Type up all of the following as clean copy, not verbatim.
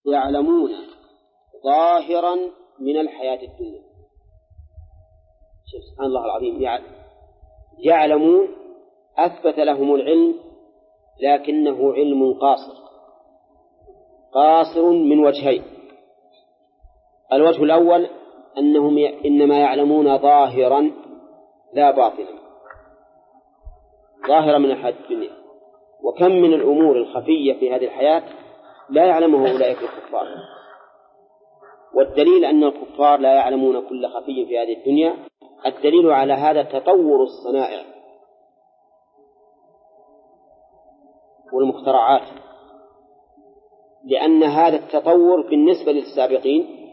يعلمون ظاهرا من الحياة الدنيا. سبحان الله العظيم، يعلمون أثبت لهم العلم لكنه علم قاصر من وجهين. الوجه الأول أنهم إنما يعلمون ظاهرا لا باطنا، ظاهرا من الحياة الدنيا. وكم من الأمور الخفية في هذه الحياة لا يعلمه أولئك الكفار، والدليل أن الكفار لا يعلمون كل خفي في هذه الدنيا. الدليل على هذا تطور الصنائع والمخترعات، لأن هذا التطور بالنسبة للسابقين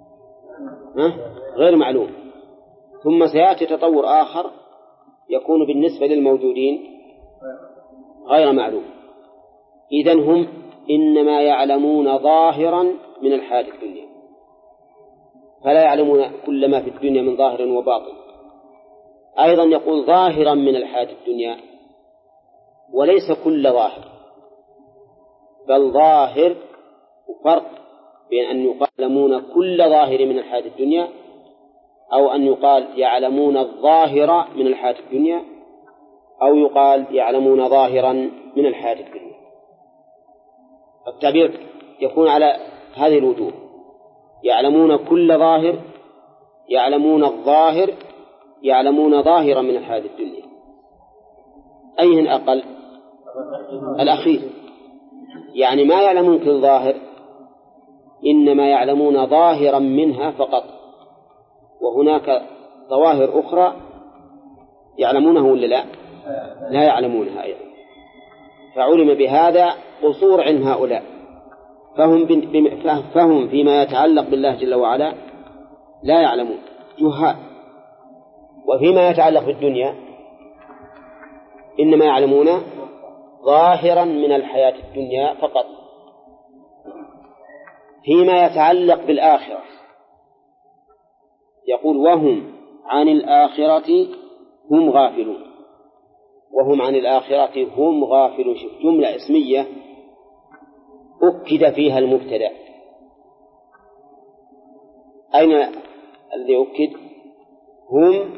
غير معلوم، ثم سيأتي تطور آخر يكون بالنسبة للموجودين غير معلوم. إذن هم إنما يعلمون ظاهرا من الحياة الدنيا، فلا يعلمون كل ما في الدنيا من ظاهر وباطن. أيضا يقول ظاهرا من الحياة الدنيا، وليس كل ظاهر، بل ظاهر. وفرق بين أن يقال يعلمون كل ظاهر من الحياة الدنيا، أو أن يقال يعلمون الظاهر من الحياة الدنيا، أو يقال يعلمون ظاهرا من الحياة الدنيا. التعبير يكون على هذه الوجوه: يعلمون كل ظاهر، يعلمون الظاهر، يعلمون ظاهرا من الحياة الدنيا. أيهن أقل؟ الأخير، يعني ما يعلمون كل ظاهر، إنما يعلمون ظاهرا منها فقط، وهناك ظواهر أخرى يعلمونه ولا لا يعلمونها أيضا. فعلم بهذا قصور علم هؤلاء، فهم فيما يتعلق بالله جل وعلا لا يعلمون، جهال. وفيما يتعلق بالدنيا إنما يعلمون ظاهرا من الحياة الدنيا فقط. فيما يتعلق بالآخرة يقول: وهم عن الآخرة هم غافلون. وهم عن الآخرة هم غافلون. شوف، جملة اسمية أكد فيها المبتدأ. أين الذي أكد؟ هم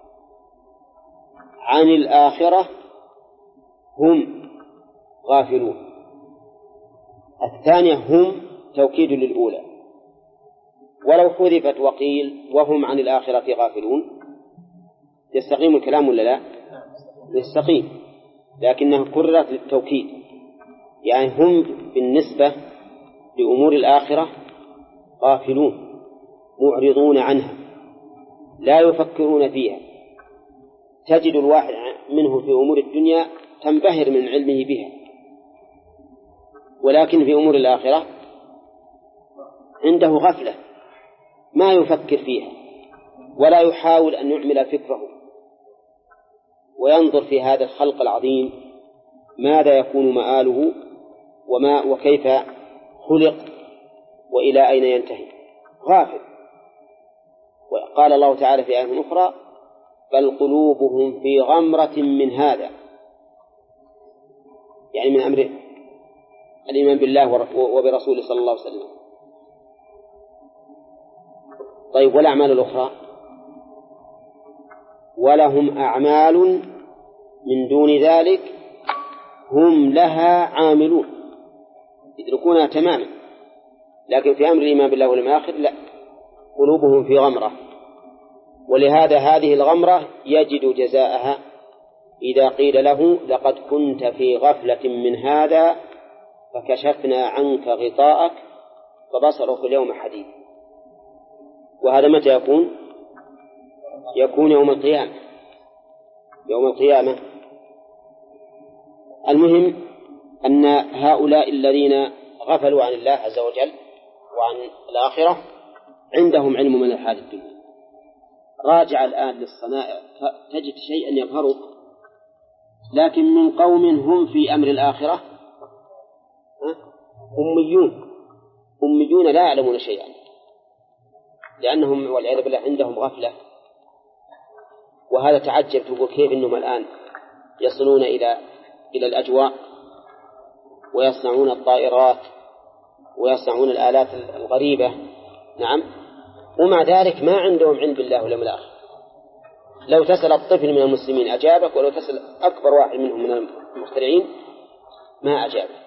عن الآخرة هم غافلون. الثانية هم توكيد للأولى، ولو حذفت وقيل وهم عن الآخرة غافلون يستقيم الكلام ولا لا؟ يستقيم، لكنها كررت للتوكيد. يعني هم بالنسبة لأمور الآخرة غافلون، معرضون عنها، لا يفكرون فيها. تجد الواحد منه في أمور الدنيا تنبهر من علمه بها، ولكن في أمور الآخرة عنده غفلة، ما يفكر فيها ولا يحاول أن يعمل فكره وينظر في هذا الخلق العظيم ماذا يكون مآله وكيف خلق وإلى أين ينتهي. غافل. وقال الله تعالى في آية أخرى: بل قلوبهم في غمرة من هذا، يعني من أمر الإيمان بالله وبرسوله صلى الله عليه وسلم. طيب، والأعمال الأخرى؟ ولهم أعمال من دون ذلك هم لها عاملون، يدركونها تماما، لكن في أمر الإيمان بالله واليوم الآخر لا، قلوبهم في غمرة. ولهذا هذه الغمرة يجد جزاءها إذا قيل له: لقد كنت في غفلة من هذا فكشفنا عنك غطاءك فبصرك اليوم حديد. وهذا متى يكون؟ يكون يوم القيامة. يوم القيامة. المهم أن هؤلاء الذين غفلوا عن الله عز وجل وعن الآخرة عندهم علم من الحياة الدنيا. راجع الآن للصنائع تجد شيئا يظهر، لكن من قوم هم في أمر الآخرة أميون لا يعلمون شيئا، لأنهم والعياذ بالله عندهم غفلة. وهذا تعجب، تقول كيف إنهم الآن يصلون إلى الأجواء ويصنعون الطائرات ويصنعون الآلات الغريبة. نعم. ومع ذلك ما عندهم علم بالله واليوم الآخر. لو تسأل الطفل من المسلمين أجابك، ولو تسأل أكبر واحد منهم من المخترعين ما أجابك.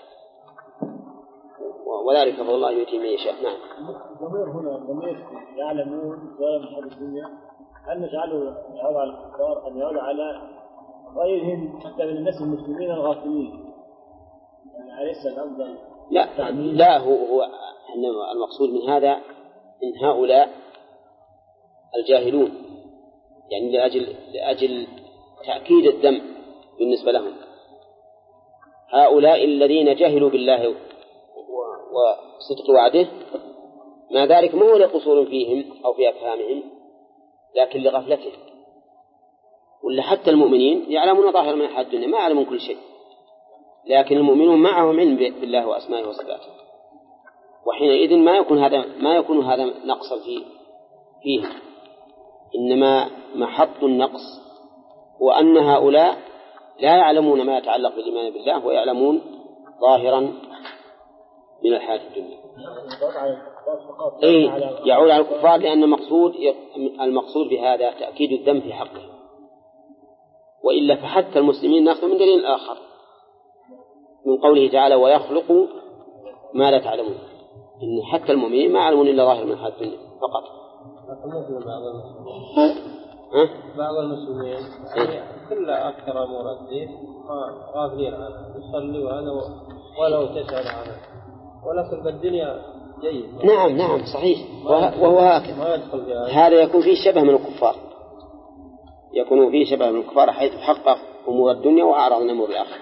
وذلك فضل الله يؤتيه من يشاء. نعم. الضمير هنا ضمير يعلمون ولا من حد الدنيا، هل نجعله يعود على الكفار أم يعود على غيرهم حتى من الناس المسلمين الغافلين؟ يعني أليس الأفضل؟ لا هو المقصود من هذا إن هؤلاء الجاهلون، يعني لأجل تأكيد الذم بالنسبة لهم، هؤلاء الذين جهلوا بالله وصدق وعده، ما ذلك ما هو لقصور فيهم أو في أفهامهم، لكن لغفلتهم. ولا حتى المؤمنين يعلمون ظاهر من الحياة الدنيا، ما يعلمون كل شيء، لكن المؤمنون معهم علم بالله وأسمائه وصفاته، وحينئذ ما يكون هذا نقصا فيه، إنما محط النقص وأن هؤلاء لا يعلمون ما يتعلق بالإيمان بالله، ويعلمون ظاهرا من الحياة الدنيا. يعود على الكفار، لأن المقصود بهذا تأكيد الذم في حقه، وإلا فحتى المسلمين نأخذ من دليل آخر من قوله تعالى ويخلق ما لا تعلمون، إن حتى المؤمنين ما يعلمون إلا ظاهر من الحياة الدنيا فقط. بعض المسلمين كل أكثر أمور الدين غافلين عنها، يصلي وهذا ولو تسأل عنها، ولكن بالدنيا جيد. نعم صحيح. وهو هذا يكون فيه شبه من الكفار، حيث حقق أمور الدنيا وأعرض عن أمور الآخرة.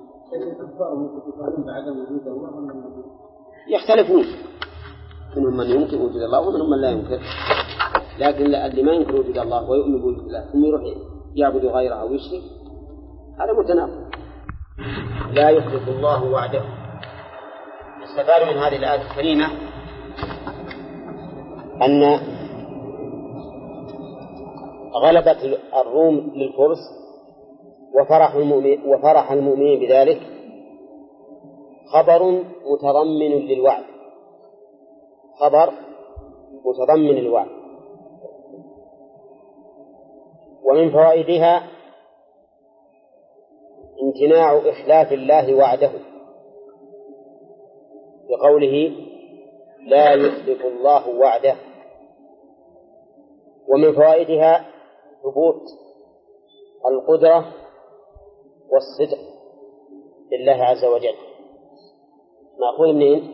يختلفون، منهم من ينكر وجود الله ومنهم من لا ينكر، لكن اللي ما ينكر وجود الله ويؤمن بوجود الله ثم يروح يعبد غيره أو يشرك، هذا متناقض. لا يخلف الله وعده. استفاد من هذه الآية الكريمة أن غلبة الروم للفرس وفرح المؤمنين بذلك خبر متضمن للوعد، خبر متضمن للوعد. ومن فوائدها امتناع إخلاف الله وعده بقوله لا يخلف الله وعده. ومن فوائدها ثبوت القدرة والصدق لله عز وجل. مأخوذ منين؟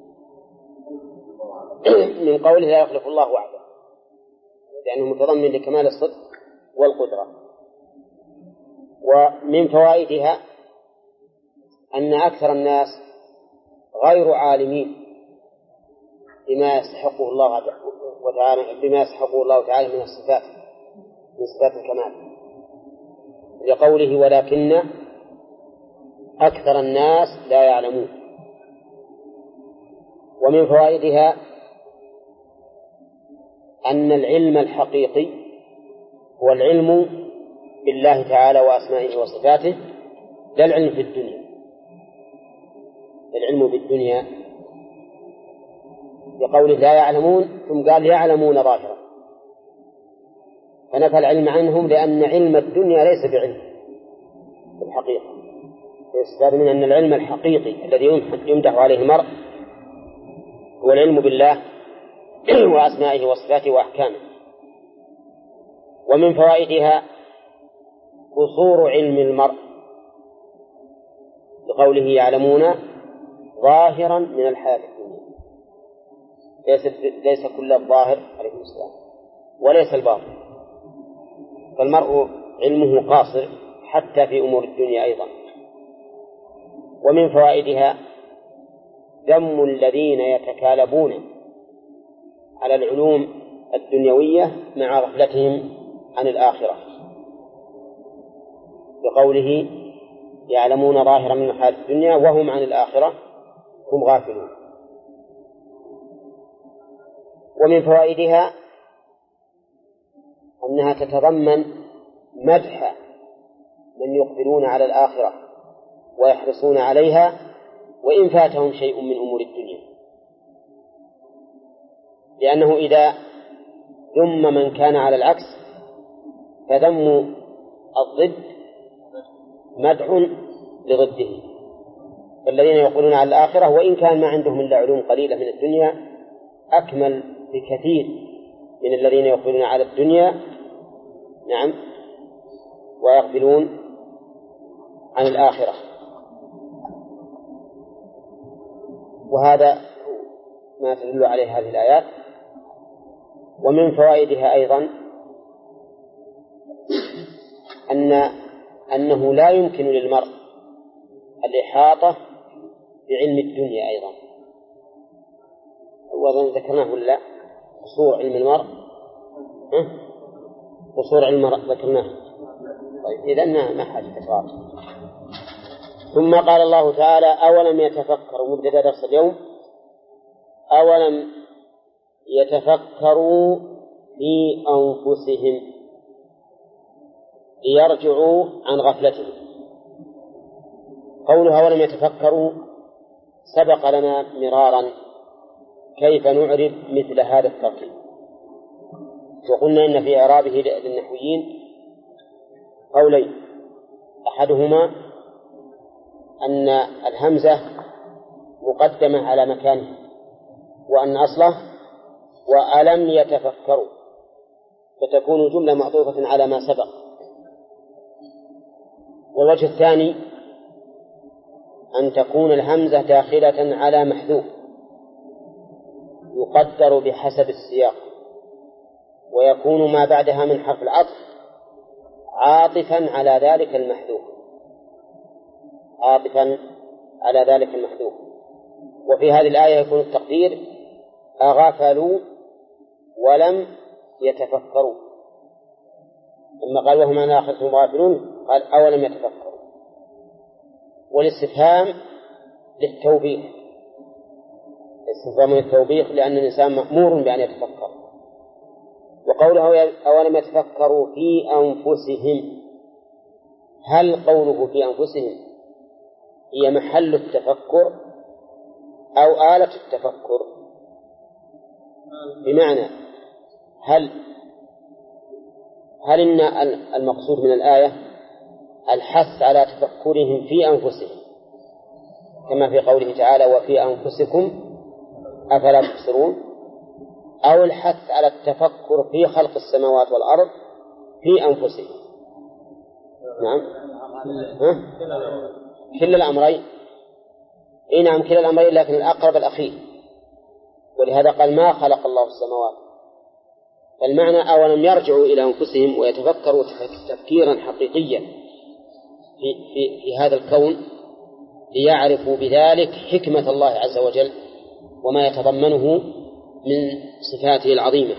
من قوله لا يخلف الله وعده، لأنه متضمن لكمال الصدق والقدرة. ومن فوائدها أن أكثر الناس غير عالمين بما يستحقه الله تعالى من الصفات، من صفات الكمال، لقوله ولكن أكثر الناس لا يعلمون. ومن فوائدها أن العلم الحقيقي هو العلم بالله تعالى وأسمائه وصفاته، لا العلم في الدنيا، العلم بالدنيا، بقوله لا يعلمون ثم قال يعلمون ظاهرا، فنفى العلم عنهم، لأن علم الدنيا ليس بعلم في الحقيقة. يستفاد من أن العلم الحقيقي الذي يمدح عليه المرء هو العلم بالله وأسمائه وصفاته وأحكامه. ومن فوائدها قصور علم المرء بقوله يعلمون ظاهرا من الحياة الدنيا، ليس كل الظاهر عليه السلام وليس الباطن، فالمرء علمه قاصر حتى في أمور الدنيا أيضا. ومن فوائدها ذم الذين يتكالبون على العلوم الدنيوية مع غفلتهم عن الآخرة بقوله يعلمون ظاهرا من الحياة الدنيا وهم عن الآخرة هم غافلون. ومن فوائدها أنها تتضمن مدح من يقبلون على الآخرة ويحرصون عليها وإن فاتهم شيء من أمور الدنيا، لأنه إذا ذم من كان على العكس فذم الضد مدح لضده. فالذين يقولون على الآخرة وإن كان ما عندهم إلا علوم قليلة من الدنيا أكمل بكثير من الذين يقولون على الدنيا نعم ويغفلون عن الآخرة. وهذا ما تدل عليه هذه الآيات. ومن فوائدها أيضا أنه لا يمكن للمرء الإحاطة بعلم الدنيا أيضا. وأظن ذكرناه ولا قصور علم المرء قصور علم المرء ذكرناه. طيب إذن ما حاجة تكرار. ثم قال الله تعالى أولم يتفكروا مبتدأ درس اليوم أولم يتفكروا في أنفسهم ليرجعوا عن غفلتهم. قولها أولم يتفكروا سبق لنا مرارا كيف نعرب مثل هذا التركيب، وقلنا إن في إعرابه للنحويين قولين، أحدهما أن الهمزة مقدمة على مكانه وأن أصله وألم يتفكروا فتكون جملة معطوفة على ما سبق. والوجه الثاني أن تكون الهمزة داخلة على محذوف يقدر بحسب السياق ويكون ما بعدها من حرف العطف عاطفا على ذلك المحذوف وفي هذه الآية يكون التقدير أغفلوا ولم يتفكروا. لما قال وهم عن آخرتهم غافلون قال أولم يتفكروا. والاستفهام للتوبيخ، استفهام للتوبيخ لأن الإنسان مأمور بأن يتفكر. وقوله أولم يتفكروا في أنفسهم، هل قوله في أنفسهم هي محل التفكر أو آلة التفكر؟ بمعنى هل إن المقصود من الآية الحث على تفكرهم في أنفسهم كما في قوله تعالى وفي أنفسكم أفلا تبصرون، أو الحث على التفكر في خلق السماوات والأرض في أنفسهم؟ نعم كل الأمرين. نعم كلا الأمرين، لكن الأقرب الأخير، ولهذا قال ما خلق الله السماوات. فالمعنى أولم يرجعوا إلى أنفسهم ويتفكروا تفكيرا حقيقيا في هذا الكون ليعرفوا بذلك حكمة الله عز وجل وما يتضمنه من صفاته العظيمة.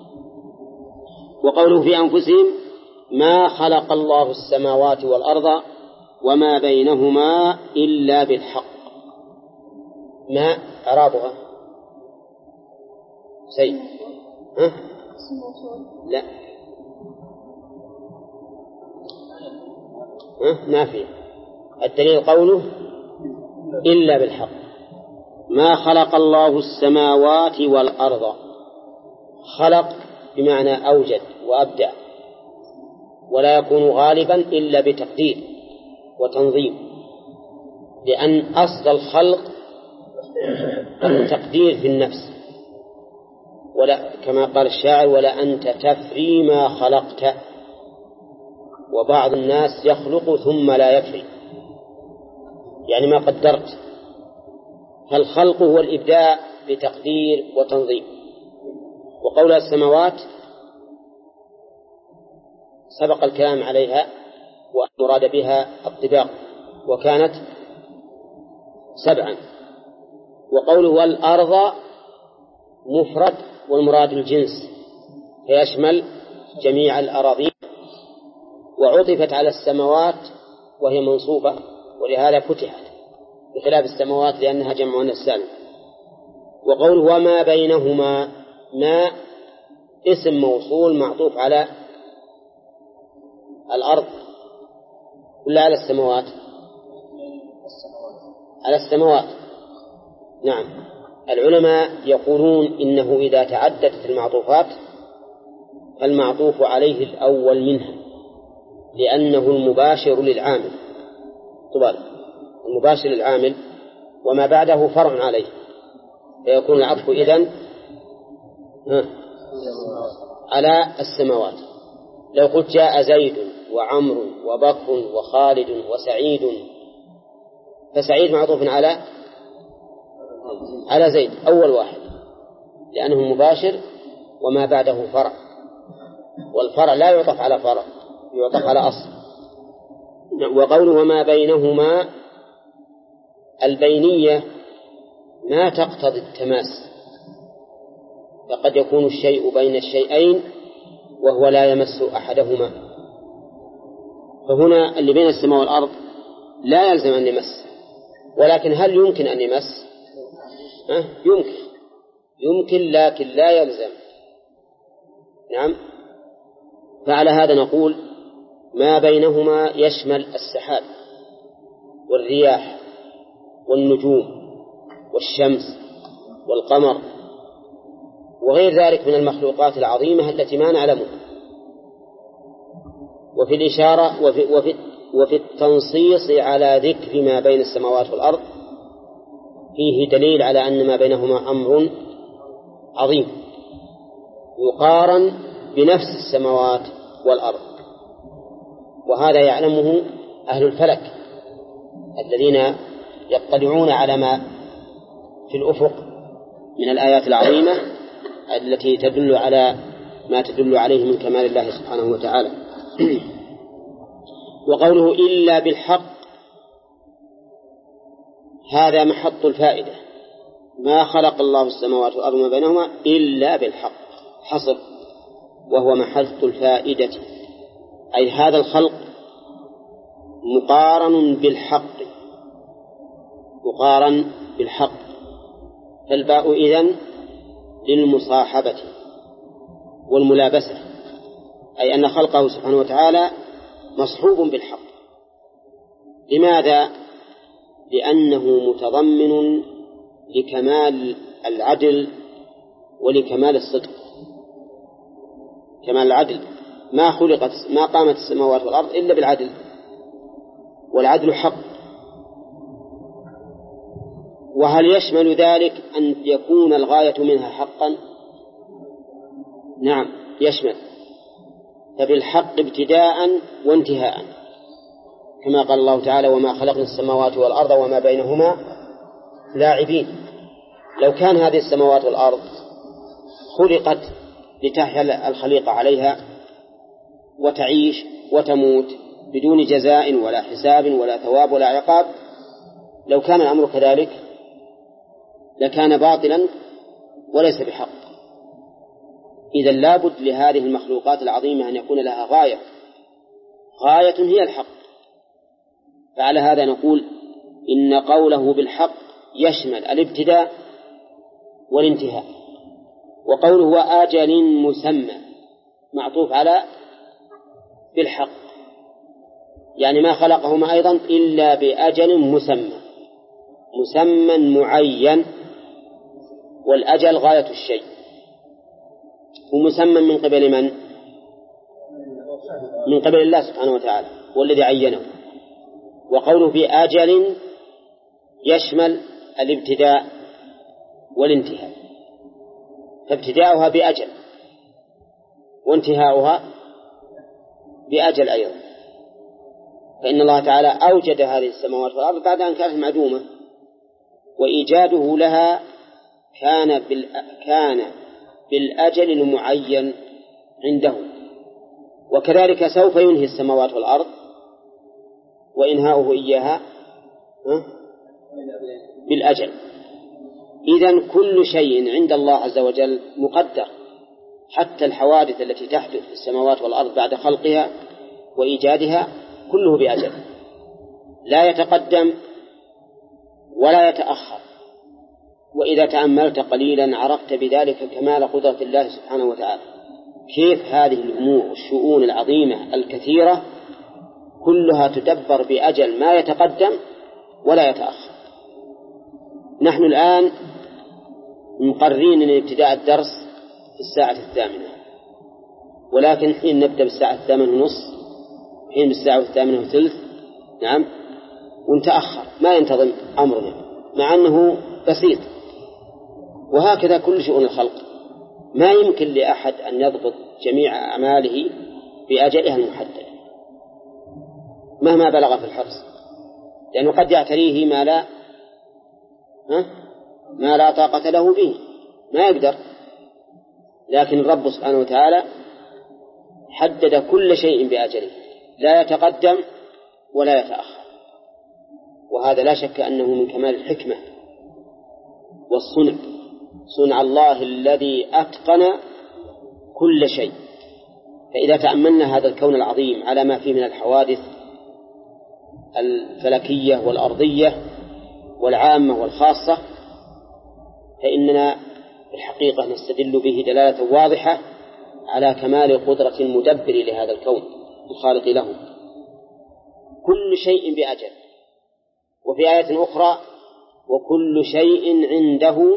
وقوله في أنفسهم ما خلق الله السماوات والأرض وما بينهما إلا بالحق. ما إعرابها شيء لا ما فيه. الدليل قوله إلا بالحق. ما خلق الله السماوات والأرض، خلق بمعنى أوجد وأبدع، ولا يكون غالبا إلا بتقدير وتنظيم، لأن أصل الخلق التقدير في النفس. ولا كما قال الشاعر ولا أنت تفري ما خلقت. وبعض الناس يخلق ثم لا يفري، يعني ما قدرت. فالخلق هو الإبداع بتقدير وتنظيم. وقول السماوات سبق الكلام عليها ومراد بها الطباق وكانت 7. وقوله والأرض مفرد والمراد الجنس فيشمل جميع الأراضين، وعطفت على السماوات وهي منصوبة ولهذا فتحت بخلاف السماوات لأنها جمع مؤنث سالم. وقوله وما بينهما ما اسم موصول معطوف على الأرض ولا على السماوات؟ على السماوات. نعم العلماء يقولون إنه إذا تعددت المعطوفات فالمعطوف عليه الأول منها، لأنه المباشر للعامل، طبعا المباشر للعامل وما بعده فرع عليه، فيكون العطف إذن على السماوات. لو قلت جاء زيد وعمر وبكر وخالد وسعيد، فسعيد معطوف على زيد أول واحد لأنه مباشر وما بعده فرع، والفرع لا يعطف على فرع، يعطف على أصل. وقوله وما بينهما، البينية ما تقتضي التماس، فقد يكون الشيء بين الشيئين وهو لا يمس أحدهما، فهنا اللي بين السماء والأرض لا يلزم أن يمس، ولكن هل يمكن أن يمس؟ يمكن لكن لا يلزم. نعم. فعلى هذا نقول ما بينهما يشمل السحاب والرياح والنجوم والشمس والقمر وغير ذلك من المخلوقات العظيمة التي ما نعلمها. وفي الإشارة وفي التنصيص على ذكر ما بين السماوات والأرض فيه دليل على أن ما بينهما أمر عظيم يقارن بنفس السماوات والأرض، وهذا يعلمه أهل الفلك الذين يطلعون على ما في الأفق من الآيات العظيمة التي تدل على ما تدل عليه من كمال الله سبحانه وتعالى. وقوله إلا بالحق، هذا محط الفائدة، ما خلق الله السماوات والأرض وما بينهما إلا بالحق، حصر، وهو محط الفائدة، أي هذا الخلق مقارن بالحق، فالباء إذن للمصاحبة والملابسة، أي أن خلقه سبحانه وتعالى مصحوب بالحق. لماذا؟ لأنه متضمن لكمال العدل ولكمال الصدق. كمال العدل، ما قامت السماوات والأرض إلا بالعدل، والعدل حق. وهل يشمل ذلك أن يكون الغاية منها حقا؟ نعم يشمل، فبالحق ابتداء وانتهاء، كما قال الله تعالى وما خلقنا السماوات والأرض وما بينهما لاعبين. لو كان هذه السماوات والأرض خلقت لتحيا الخليقة عليها وتعيش وتموت بدون جزاء ولا حساب ولا ثواب ولا عقاب، لو كان الأمر كذلك لكان باطلا وليس بحق. إذا لابد لهذه المخلوقات العظيمة أن يكون لها غاية هي الحق. فعلى هذا نقول إن قوله بالحق يشمل الابتداء والانتهاء. وقوله وآجل مسمى معطوف على بالحق، يعني ما خلقهما أيضا إلا بأجل مسمى معين، والأجل غاية الشيء، ومسمى من قبل من؟ من قبل الله سبحانه وتعالى والذي عينه. وقوله بأجل يشمل الابتداء والانتهاء، فابتداؤها بأجل وانتهاؤها بأجل أيضا، فإن الله تعالى أوجد هذه السماوات والأرض بعد أن كانت معدومة، وإيجاده لها كان بالأجل المعين عنده، وكذلك سوف ينهي السماوات والأرض وإنهاؤه إياها بالأجل. إذن كل شيء عند الله عز وجل مقدر، حتى الحوادث التي تحدث في السماوات والأرض بعد خلقها وإيجادها كله بأجل، لا يتقدم ولا يتأخر. وإذا تأملت قليلا عرفت بذلك كمال قدرة الله سبحانه وتعالى، كيف هذه الأمور والشؤون العظيمة الكثيرة كلها تدبر بأجل ما يتقدم ولا يتأخر. نحن الآن مقررين أن ابتداء الدرس في الساعة 8، ولكن حين نبدأ بالساعة 8:30، حين بالساعة 8:30، نعم، ونتأخر ما ينتظم أمرنا مع أنه بسيط. وهكذا كل شؤون الخلق، ما يمكن لأحد أن يضبط جميع أعماله بأجلها المحدد مهما بلغ في الحرص، لأنه قد يعتريه ما لا طاقة له به، ما يقدر. لكن الرب سبحانه وتعالى حدد كل شيء بأجله، لا يتقدم ولا يتأخر، وهذا لا شك أنه من كمال الحكمة والصنع، صنع الله الذي أتقن كل شيء. فإذا تأملنا هذا الكون العظيم على ما فيه من الحوادث الفلكية والأرضية والعامة والخاصة، فإننا الحقيقة نستدل به دلالة واضحة على كمال قدرة المدبر لهذا الكون الخالق له. كل شيء بأجل. وفي آية أخرى: وكل شيء عنده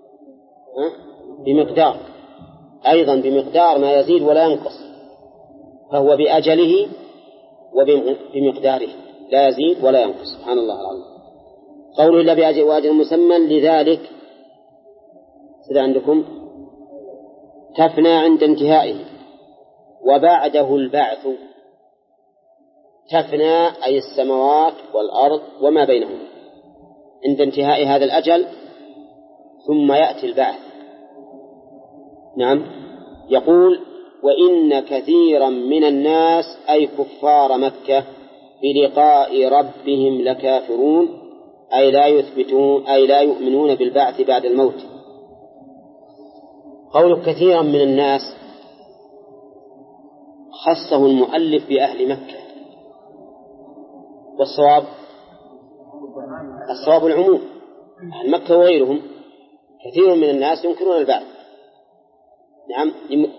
بمقدار، أيضا بمقدار ما يزيد ولا ينقص، فهو بأجله وبمقداره لا يزيد ولا ينقص. سبحان الله العظيم. قوله إلا بأجل وأجل مسمى، لذلك سيدا عندكم تفنى عند انتهائه وبعده البعث. تفنى أي السماوات والأرض وما بينهما عند انتهاء هذا الأجل، ثم يأتي البعث. نعم. يقول: وإن كثيرا من الناس أي كفار مكة بلقاء ربهم لكافرون، أي لا يثبتون أي لا يؤمنون بالبعث بعد الموت. قول كثيرا من الناس خصه المؤلف بأهل مكة، والصواب العموم، أهل مكة وغيرهم كثير من الناس ينكرون البعث. نعم.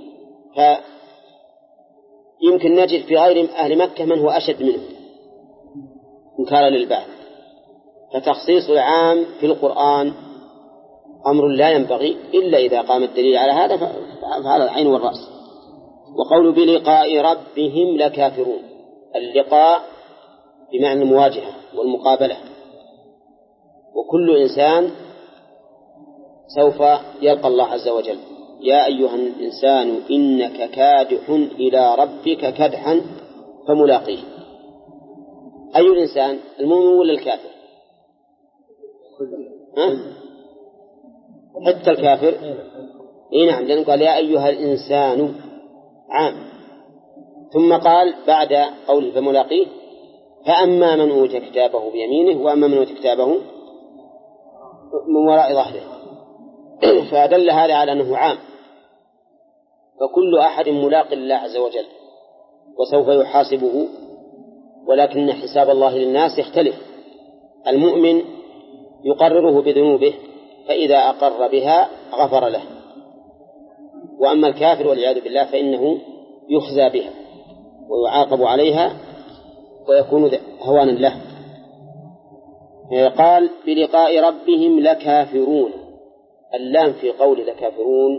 فيمكن نجد في غير أهل مكة من هو أشد منه إنكارا للبعث، فتخصيص العام في القرآن أمر لا ينبغي إلا إذا قام الدليل على هذا، فعلى العين والرأس. وقول بلقاء ربهم لكافرون، اللقاء بمعنى المواجهة والمقابلة، وكل إنسان سوف يلقى الله عز وجل. يا أيها الإنسان إنك كادح إلى ربك كدحا فملاقيه. أي الإنسان، المؤمن ولا الكافر؟ حتى الكافر. نعم، لأنه قال يا أيها الإنسان عام، ثم قال بعد قوله فملاقيه: فأما من أوتي كتابه بيمينه وأما من أوتي كتابه من وراء ظهره. فدل هذا على أنه عام، فكل أحد ملاق الله عز وجل وسوف يحاسبه، ولكن حساب الله للناس يختلف. المؤمن يقرره بذنوبه، فإذا أقر بها غفر له، وأما الكافر والعياذ بالله فإنه يخزى بها ويعاقب عليها ويكون هوانا له. قال بلقاء ربهم لكافرون، اللام في قول لكافرون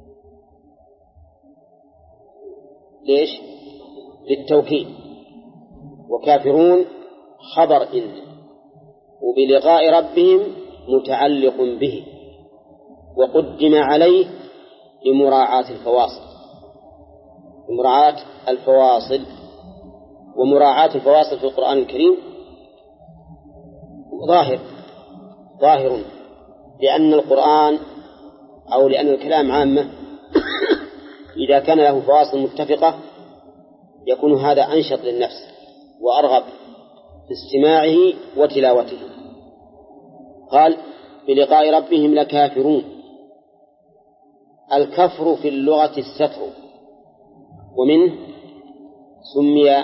ليش؟ للتوكيد، وكافرون خبر إن، وبلقاء ربهم متعلق به، وقدم عليه لمراعاة الفواصل، لمراعاة الفواصل. ومراعاة الفواصل في القرآن الكريم ظاهر، لأن القرآن أو لأن الكلام عامة إذا كان له فواصل متفقة يكون هذا أنشط للنفس وأرغب في استماعه وتلاوته. قال بلقاء ربهم لكافرون. الكفر في اللغة الستر، ومنه سمي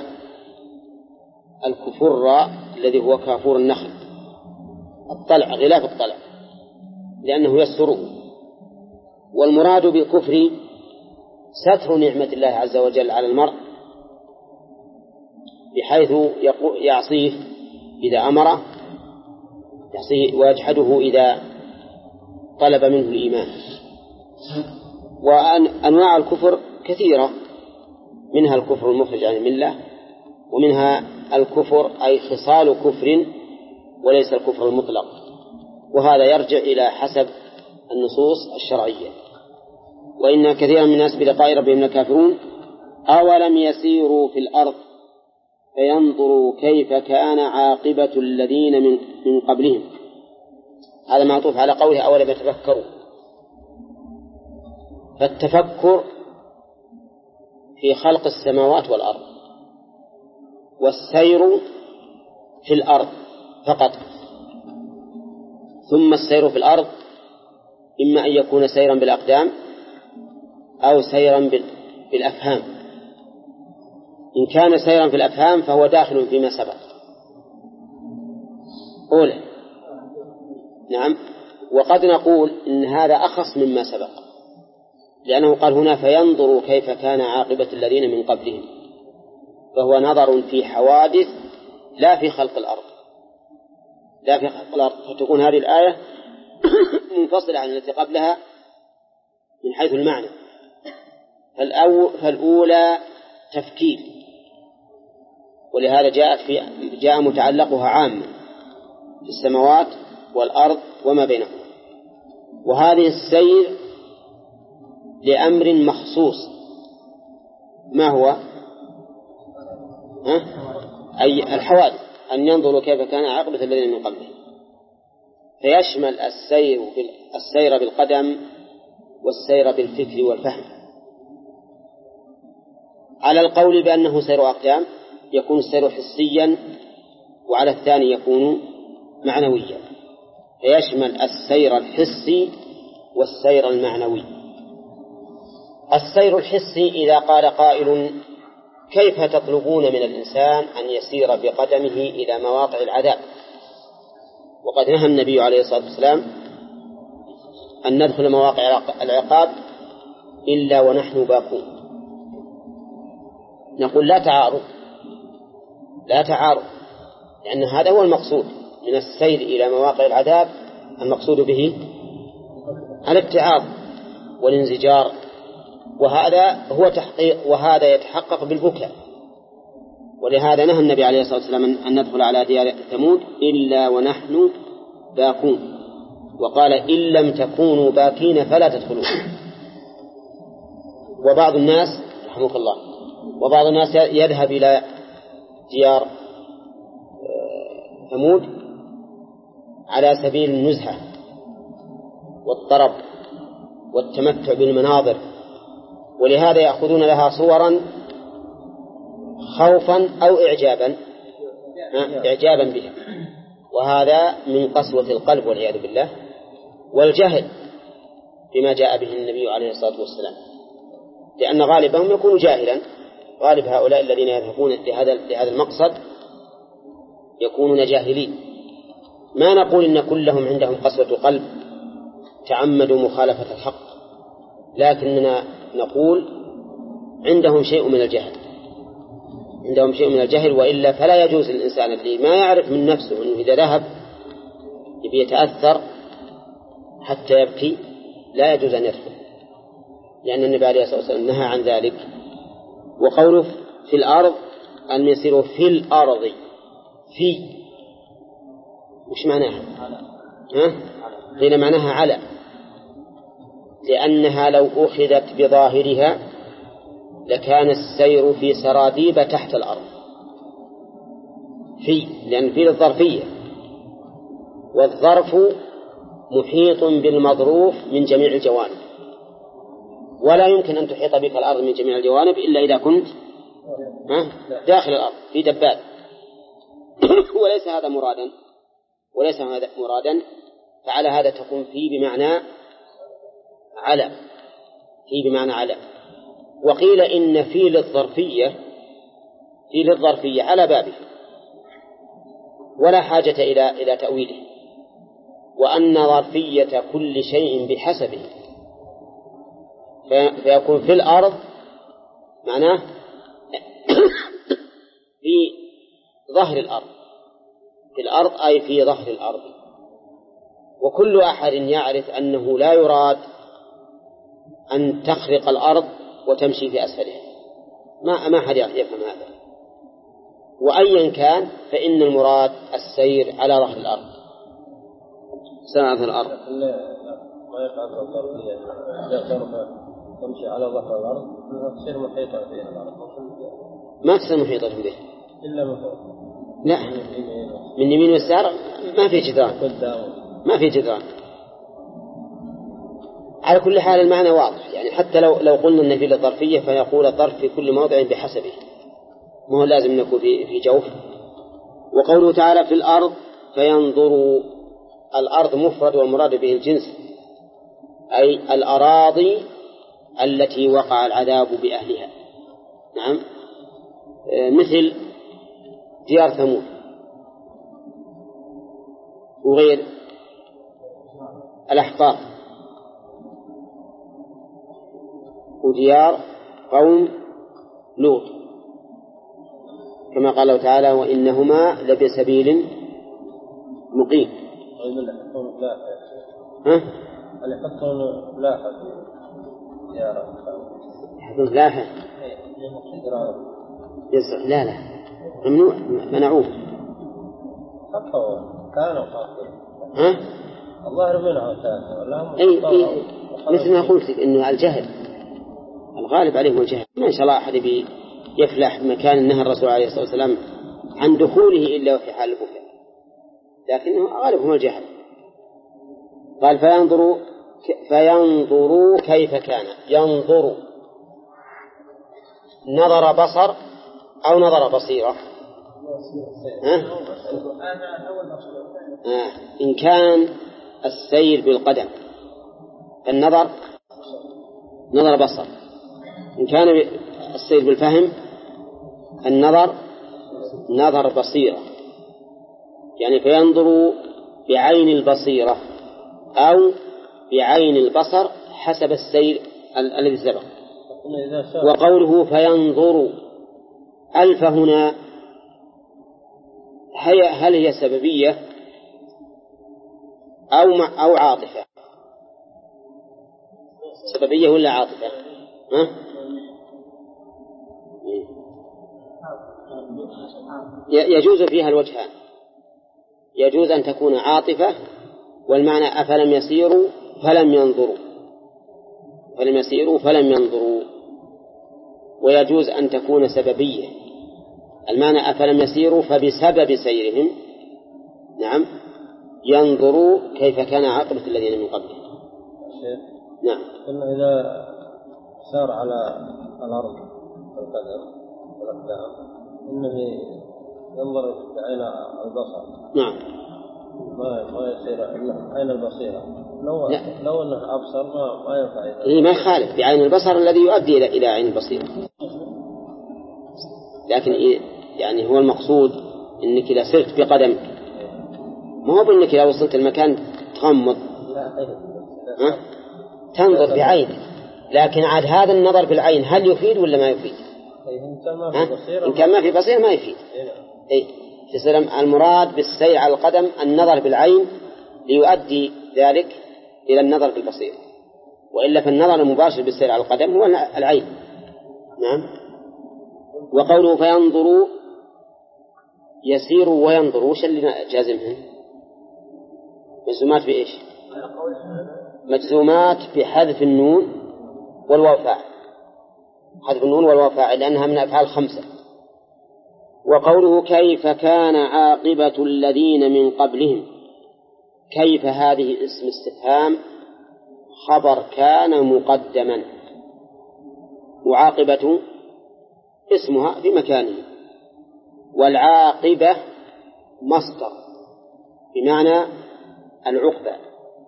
الكفر الذي هو كافور النخل، الطلع، غلاف الطلع، لأنه يستره. والمراد بالكفر ستر نعمة الله عز وجل على المرء، بحيث يعصيه إذا أمره، يعصيه ويجحده إذا طلب منه الإيمان. وأنواع الكفر كثيرة، منها الكفر المخرج عن الملة، ومنها الكفر أي خصال كفر وليس الكفر المطلق، وهذا يرجع إلى حسب النصوص الشرعية. وإن كثيرا من الناس بلقاء ربهم لكافرون أولم يسيروا في الأرض فينظروا كيف كان عاقبة الذين من قبلهم. هذا معطوف على قوله أولم يتفكروا. فالتفكر في خلق السماوات والأرض، والسير في الأرض فقط. ثم السير في الأرض إما أن يكون سيرا بالأقدام أو سيرا بالأفهام. إن كان سيرا في الأفهام فهو داخل فيما سبق أولا. نعم. وقد نقول إن هذا أخص مما سبق، لأنه قال هنا فينظروا كيف كان عاقبة الذين من قبلهم، فهو نظر في حوادث لا في خلق الأرض، لا في خلق الأرض، فتكون هذه الآية منفصلة عن التي قبلها من حيث المعنى. فالأولى تفكير، ولهذا جاء متعلقها عام في السماوات والأرض وما بينهما. وهذه السير لأمر مخصوص، ما هو؟ أي الحوادث، أن ينظروا كيف كان عاقبة الذين من قبلهم، فيشمل السير بالقدم والسير بالفكر والفهم. على القول بأنه سير أقدام يكون السير حسيا، وعلى الثاني يكون معنويا، فيشمل السير الحسي والسير المعنوي. السير الحسي إذا قال قائل كيف تطلبون من الإنسان أن يسير بقدمه إلى مواقع العذاب، وقد نهى النبي عليه الصلاة والسلام أن ندخل مواقع العقاب إلا ونحن باكون. نقول لا تعارض، لأن هذا هو المقصود من السير إلى مواقع العذاب، المقصود به الاتعاظ والانزجار، وهذا هو تحقيق، وهذا يتحقق بالبكاء. ولهذا نهى النبي عليه الصلاة والسلام أن ندخل على ديار ثمود إلا ونحن باكون، وقال إن لم تكونوا باكين فلا تدخلون. وبعض الناس رحمك الله يذهب إلى ديار ثمود على سبيل النزهة والطرب والتمتع بالمناظر، ولهذا يأخذون لها صورا خوفا أو إعجابا بها، وهذا من قسوة القلب والعياذ بالله، والجهل بما جاء به النبي عليه الصلاة والسلام، لأن غالبهم يكون جاهلا. غالب هؤلاء الذين يذهبون لهذا المقصد يكونون جاهلين. ما نقول إن كلهم عندهم قسوة قلب تعمدوا مخالفة الحق، لكننا نقول عندهم شيء من الجهل، وإلا فلا يجوز للإنسان اللي ما يعرف من نفسه أنه إذا ذهب يتأثر حتى يبكي لا يجوز أن يدخل، لأن النبي عليه الصلاة والسلام نهى عن ذلك. وقوله في الأرض أن يسيروا في الأرض، في وش معناها؟ هنا معناها على، لأنها لو أخذت بظاهرها لكان السير في سراديب تحت الأرض، لأن في الظرفية، والظرف محيط بالمظروف من جميع الجوانب، ولا يمكن أن تحيط بك الأرض من جميع الجوانب إلا إذا كنت داخل الأرض في دباب. وليس هذا مرادا، فعلى هذا تكون في بمعنى على. وقيل إن في للظرفية على بابه ولا حاجة إلى تأويله، وأن ظرفية كل شيء بحسبه، فيكون في الأرض معناه في ظهر الأرض، في الأرض أي في ظهر الأرض. وكل أحد يعرف أنه لا يراد أن تخرق الأرض وتمشي في أسفلها، ما أحد يفهم هذا. وأيا كان فإن المراد السير على ظهر الأرض، ساعة الأرض ما يفعل تمشي على ظهر الأرض تصير محيطة فيها الأرض، ما تصير محيطة به إلا من فوق. لا، من يمين واليسار ما في جدران، ما في جدران. على كل حال المعنى واضح، يعني حتى لو قلنا أن في الظرفية فيقول الظرف في كل موضع بحسبه، ما هو لازم نكون في جوف. وقوله تعالى في الأرض فينظروا، الأرض مفرد والمراد به الجنس، أي الأراضي التي وقع العذاب بأهلها. نعم، مثل ديار ثمود وغير الأحقاف وديار قوم لوط، كما قال الله تعالى وإنهما لبسبيل مقيم. اللي يحطون لاحة يحطون لاحة يزرع، لا ممنوع، منعوه. حطوا كانوا الله ربنا أي مثل ما قلت إنه الجهل الغالب عليهم الجهل، ما شاء الله أحد يفلح مكان نهى الرسول عليه الصلاة والسلام عن دخوله إلا في حال البكاء، لكنه غالبهم الجهل. قال فينظروا كيف كان، ينظروا نظر بصر أو نظر بصيرة. إن كان السير بالقدم النظر نظر بصر، إن كان السير بالفهم النظر نظر بصيرة، يعني فينظروا بعين البصيرة أو بعين البصر حسب السير الذي سبق. وقوله فينظروا ألف هنا هل هي سببية أو عاطفة؟ سببية ولا عاطفة؟ يجوز فيها الوجهان، يجوز أن تكون عاطفة والمعنى أفلم يسيروا فلم ينظروا، فلم يسيروا فلم ينظروا، ويجوز أن تكون سببية، المعنى أفلم يسيروا فبسبب سيرهم نعم ينظروا كيف كان عاقبة الذين من قبلهم. نعم، قلنا إذا سار على الأرض القدر والأقدام إنه ينظر بعين البصر. نعم، ما يصير إلا عين البصيرة. لو أنه أبصر ما ينفع. ما يخالف بعين البصر الذي يؤدي إلى عين البصيرة، لكن يعني هو المقصود إنك إذا سرت بقدمك، ما هو بأنك إذا وصلت المكان تغمض تنظر بعينك، لكن عاد هذا النظر بالعين هل يفيد ولا ما يفيد؟ إن كان ما في بصير ما يفيد. المراد بالسير على القدم النظر بالعين ليؤدي ذلك إلى النظر بالبصير، وإلا فالنظر المباشر بالسير على القدم هو العين. نعم. وقوله فينظروا يسيروا وينظروا، وش اللي جازمهم؟ مجزومات بإيش؟ مجزومات بحذف النون والواو فاعل، حذف النون والواو فاعل لأنها من أفعال 5. وقوله كيف كان عاقبة الذين من قبلهم، كيف هذه اسم استفهام خبر كان مقدما، وعاقبة اسمها في مكانه، والعاقبة مصدر بمعنى العقبة،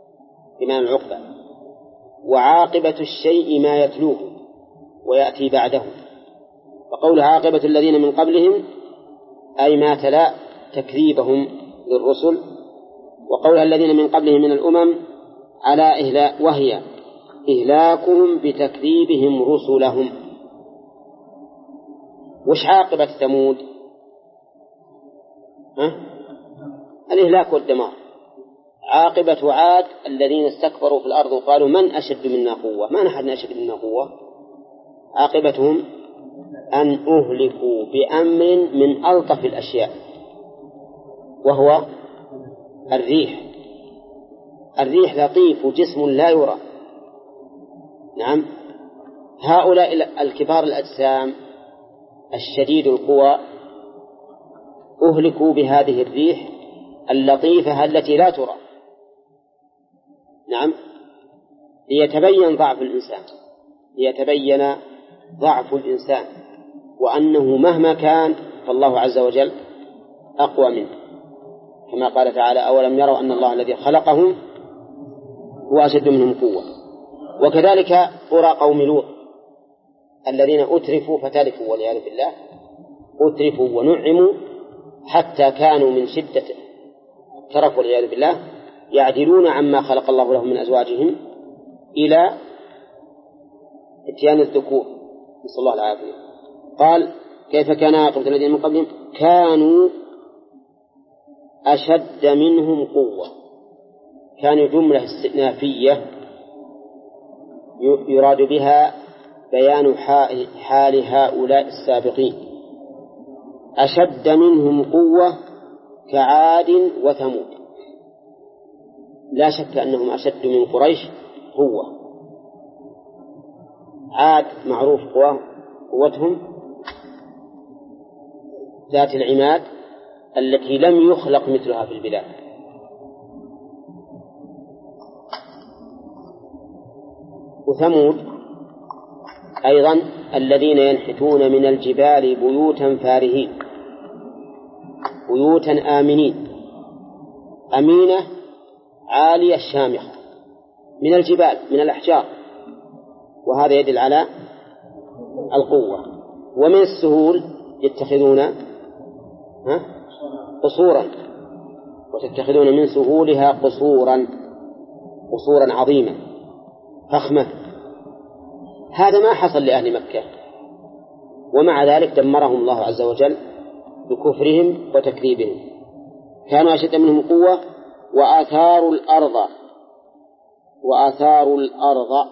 وعاقبة الشيء ما يتلوه ويأتي بعده. وقول عاقبة الذين من قبلهم أي ما تلا تكذيبهم للرسل، وقولها الذين من قبلهم من الأمم على وهي إهلاكهم بتكذيبهم رسلهم. وش عاقبة ثمود؟ الإهلاك والدمار، عاقبة عاد الذين استكبروا في الأرض وقالوا من أشد منا قوة، ما نحن أشد منا قوة. عاقبتهم أن أهلكوا بأمر من ألطف الأشياء وهو الريح. الريح لطيف جسم لا يرى. نعم، هؤلاء الكبار الأجسام الشديد القوى أهلكوا بهذه الريح اللطيفة التي لا ترى. نعم، ليتبين ضعف الإنسان وأنه مهما كان فالله عز وجل أقوى منه، كما قال تعالى أولم يروا أن الله الذي خلقهم هو أشد منهم قوة. وكذلك قرى قوم لوط الذين أترفوا فتلفوا والعياذ بالله، أترفوا ونعموا حتى كانوا من شدة الترف والعياذ بالله يعدلون عما خلق الله لهم من أزواجهم إلى إتيان الذكور، نسأل الله العافية. قال كيف كان عاقبة الذين من قبلهم كانوا أشد منهم قوة. كان جملة استئنافية يراد بها بيان حال هؤلاء السابقين. أشد منهم قوة كعاد وثمود، لا شك أنهم أشد من قريش قوة. عاد معروف قوتهم ذات العماد التي لم يخلق مثلها في البلاد. وثمود أيضا الذين ينحتون من الجبال بيوتا فارهين، بيوتا آمنين، أمينة عالية شامخة من الجبال من الأحجار، وهذا يدل على القوة. ومن السهول يتخذون قصورا، وتتخذون من سهولها قصورا عظيمة فخمة. هذا ما حصل لأهل مكة، ومع ذلك دمرهم الله عز وجل بكفرهم وتكذيبهم. كانوا أشد منهم قوة وآثاروا الأرض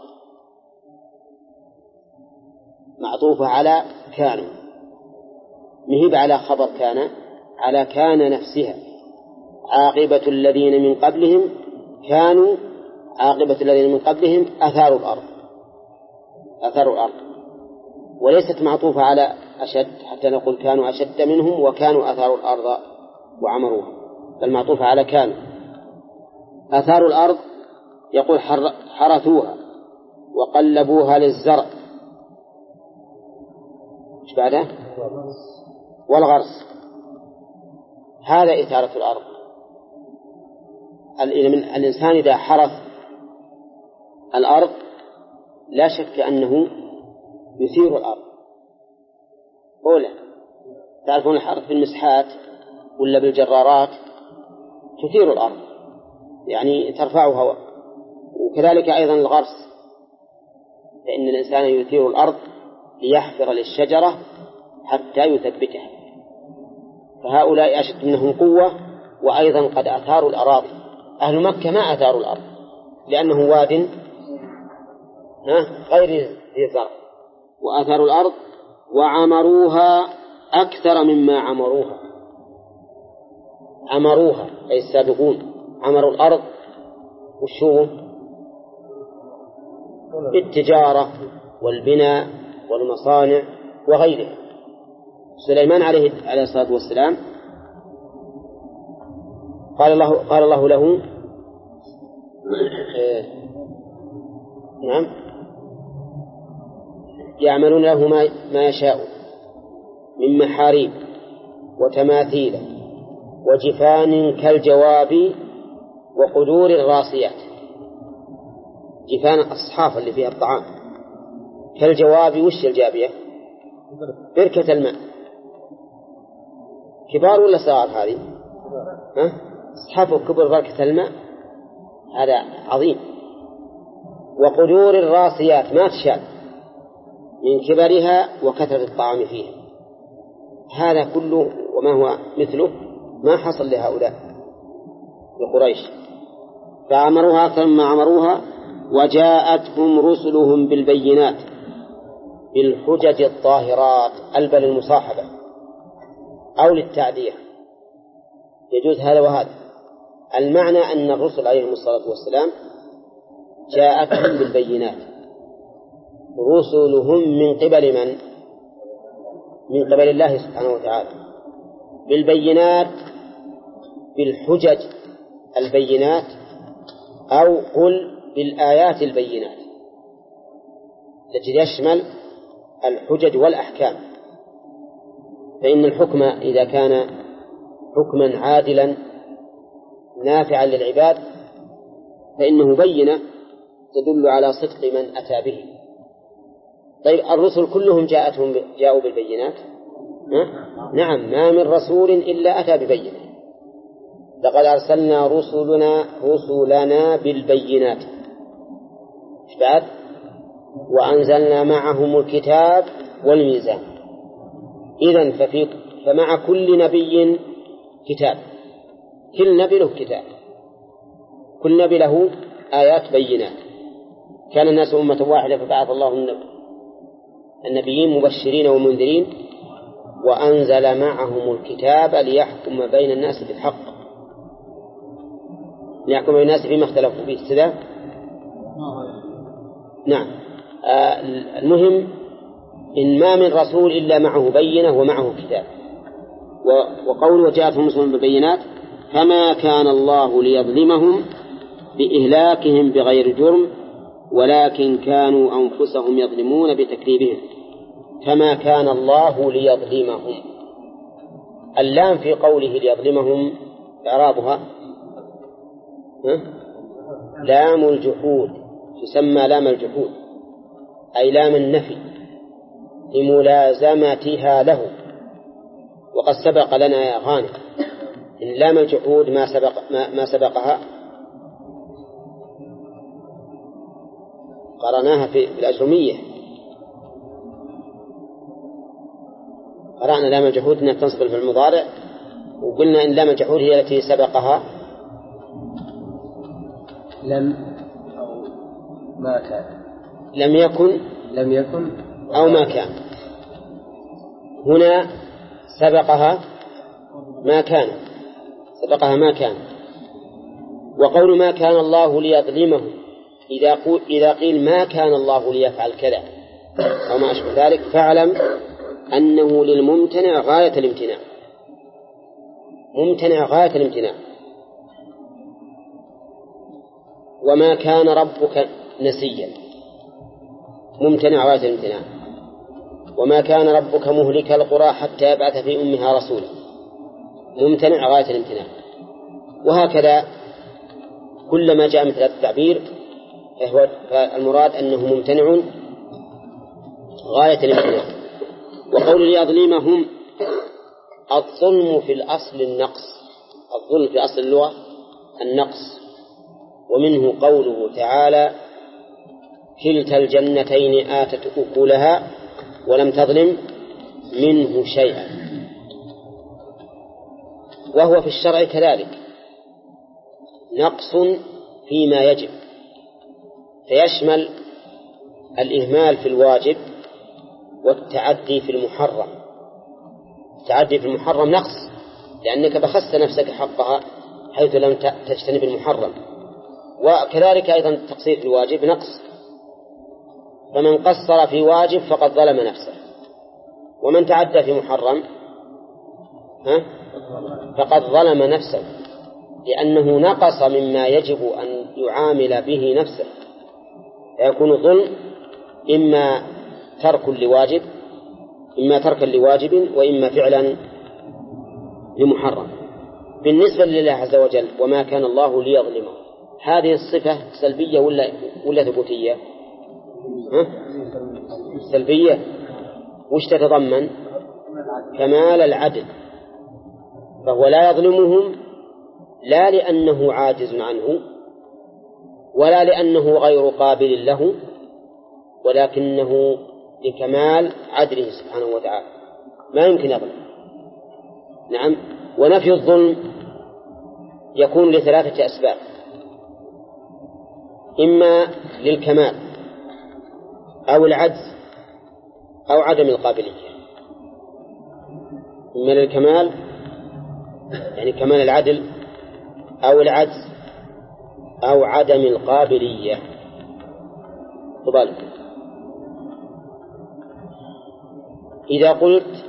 معطوفة على كانوا، مهب على خبر كان، على كان نفسها. عاقبة الذين من قبلهم كانوا، عاقبة الذين من قبلهم أثاروا الأرض، وليست معطوفة على أشد حتى نقول كانوا أشد منهم وكانوا أثاروا الأرض وعمروها، بل معطوفة على كانوا. أثاروا الأرض يقول حرثوها وقلبوها للزرع، إيش بعده؟ والغرس. هذا إثارة الأرض. الإنسان إذا حرث الأرض لا شك أنه يثير الأرض. أولا تعرفون الحرث بالمسحات ولا بالجرارات تثير الأرض، يعني ترفعها. وكذلك أيضا الغرس، فإن الإنسان يثير الأرض ليحفر للشجرة حتى يثبتها. فهؤلاء أشد منهم قوة، وأيضا قد أثاروا الأراضي. أهل مكة ما أثاروا الأرض لأنه واد غير ذي زرع، وأثاروا الأرض وعمروها أكثر مما عمروها أي السابقون. عمروا الأرض وشو بالتجارة والبناء والمصانع وغيرها. سليمان عليه الصلاة والسلام قال الله له نعم يعملون له ما يشاء من محاريب وتماثيل وجفان كالجواب وقدور الراسيات. جفان الصحافة اللي فيها الطعام، كالجواب. وش الجابية؟ بركة الماء. كبار ولا صغار هذه؟ صحافة كبر بركة الماء، هذا عظيم. وقدور الراسيات ما تشال من كبرها وكثرة الطعام فيها. هذا كله وما هو مثله ما حصل لهؤلاء لقريش. فأمروها أكثر مما أمروها. وجاءتهم رسلهم بالبينات بالحجج الظاهرات، البل المصاحبة أو للتعدية، يجوز هذا وهذا. المعنى أن الرسل عليهم الصلاة والسلام جاءتهم بالبينات. رسلهم من قبل من؟ من قبل الله سبحانه وتعالى، بالبينات بالحجج البينات، أو قل بالآيات البينات التي يشمل الحجج والأحكام. فإن الحكم إذا كان حكما عادلا نافعا للعباد فإنه بينة تدل على صدق من أتى به. طيب الرسل كلهم جاءوا بالبينات؟ نعم، ما من رسول إلا أتى ببينة. لقد أرسلنا رسلنا بالبينات، إيش بعد؟ وأنزلنا معهم الكتاب والميزان. إذن فمع كل نبي كتاب، كل نبي له كتاب، كل نبي له آيات بينات. كان الناس أمة واحدة فبعث الله النبيين مبشرين ومنذرين وأنزل معهم الكتاب ليحكم بين الناس بالحق، ليحكم بين الناس فيما اختلفوا فيه. كذا نعم. المهم إن ما من رسول إلا معه بينة ومعه كتاب. وقوله وجاءتهم رسلهم بالبينات، فما كان الله ليظلمهم بإهلاكهم بغير جرم ولكن كانوا أنفسهم يظلمون بتكذيبهم. فما كان الله ليظلمهم. اللام في قوله ليظلمهم إعرابها لام الجحود، تسمى لام الجحود أي لام النفي لملازمتها له. وقد سبق لنا يا غانم إن لام الجحود ما سبقها قرأناها في الأجرمية، قرأنا لام الجحود أنها تنصب في المضارع، وقلنا إن لام الجحود هي التي سبقها لم أو ما كان، لم يكن أو ما كان. هنا سبقها ما كان. وقول ما كان الله ليظلمهم، إذا قيل ما كان الله ليفعل كذا أو ما أشبه ذلك فاعلم أنه للممتنع غاية الامتناع، ممتنع غاية الامتناع. وما كان ربك نسيا، ممتنع غاية الامتناع. وما كان ربك مهلك القرى حتى يبعث في أمها رسولا، ممتنع غاية الامتناع. وهكذا كلما جاء مثل التعبير فالمراد أنه ممتنع غاية الامتناع. وقول ليظلمهم، الظلم في الأصل النقص، الظلم في أصل اللغة النقص. ومنه قوله تعالى كلتا الجنتين آتت أكلها ولم تظلم منه شيئا. وهو في الشرع كذلك نقص فيما يجب، فيشمل الإهمال في الواجب والتعدي في المحرم. التعدي في المحرم نقص، لأنك بخست نفسك حقها حيث لم تجتنب المحرم. وكذلك أيضا التقصير في الواجب نقص، فمن قصر في واجب فقد ظلم نفسه، ومن تعدى في محرم فقد ظلم نفسه، لأنه نقص مما يجب أن يعامل به نفسه. فيكون ظلم إما ترك لواجب، إما تركا لواجب، وإما فعلا لمحرم. بالنسبة لله عز وجل وما كان الله ليظلمه، هذه الصفة سلبية ولا ثبوتية؟ سلبية. وش تتضمن؟ كمال العدل، فهو لا يظلمهم لا لأنه عاجز عنه ولا لأنه غير قابل له، ولكنه لكمال عدله سبحانه وتعالى ما يمكن يظلم. نعم. ونفي الظلم يكون لثلاثة أسباب. إما للكمال أو العجز أو عدم القابلية. إما للكمال يعني كمال العدل أو العجز أو عدم القابلية. طبعا إذا قلت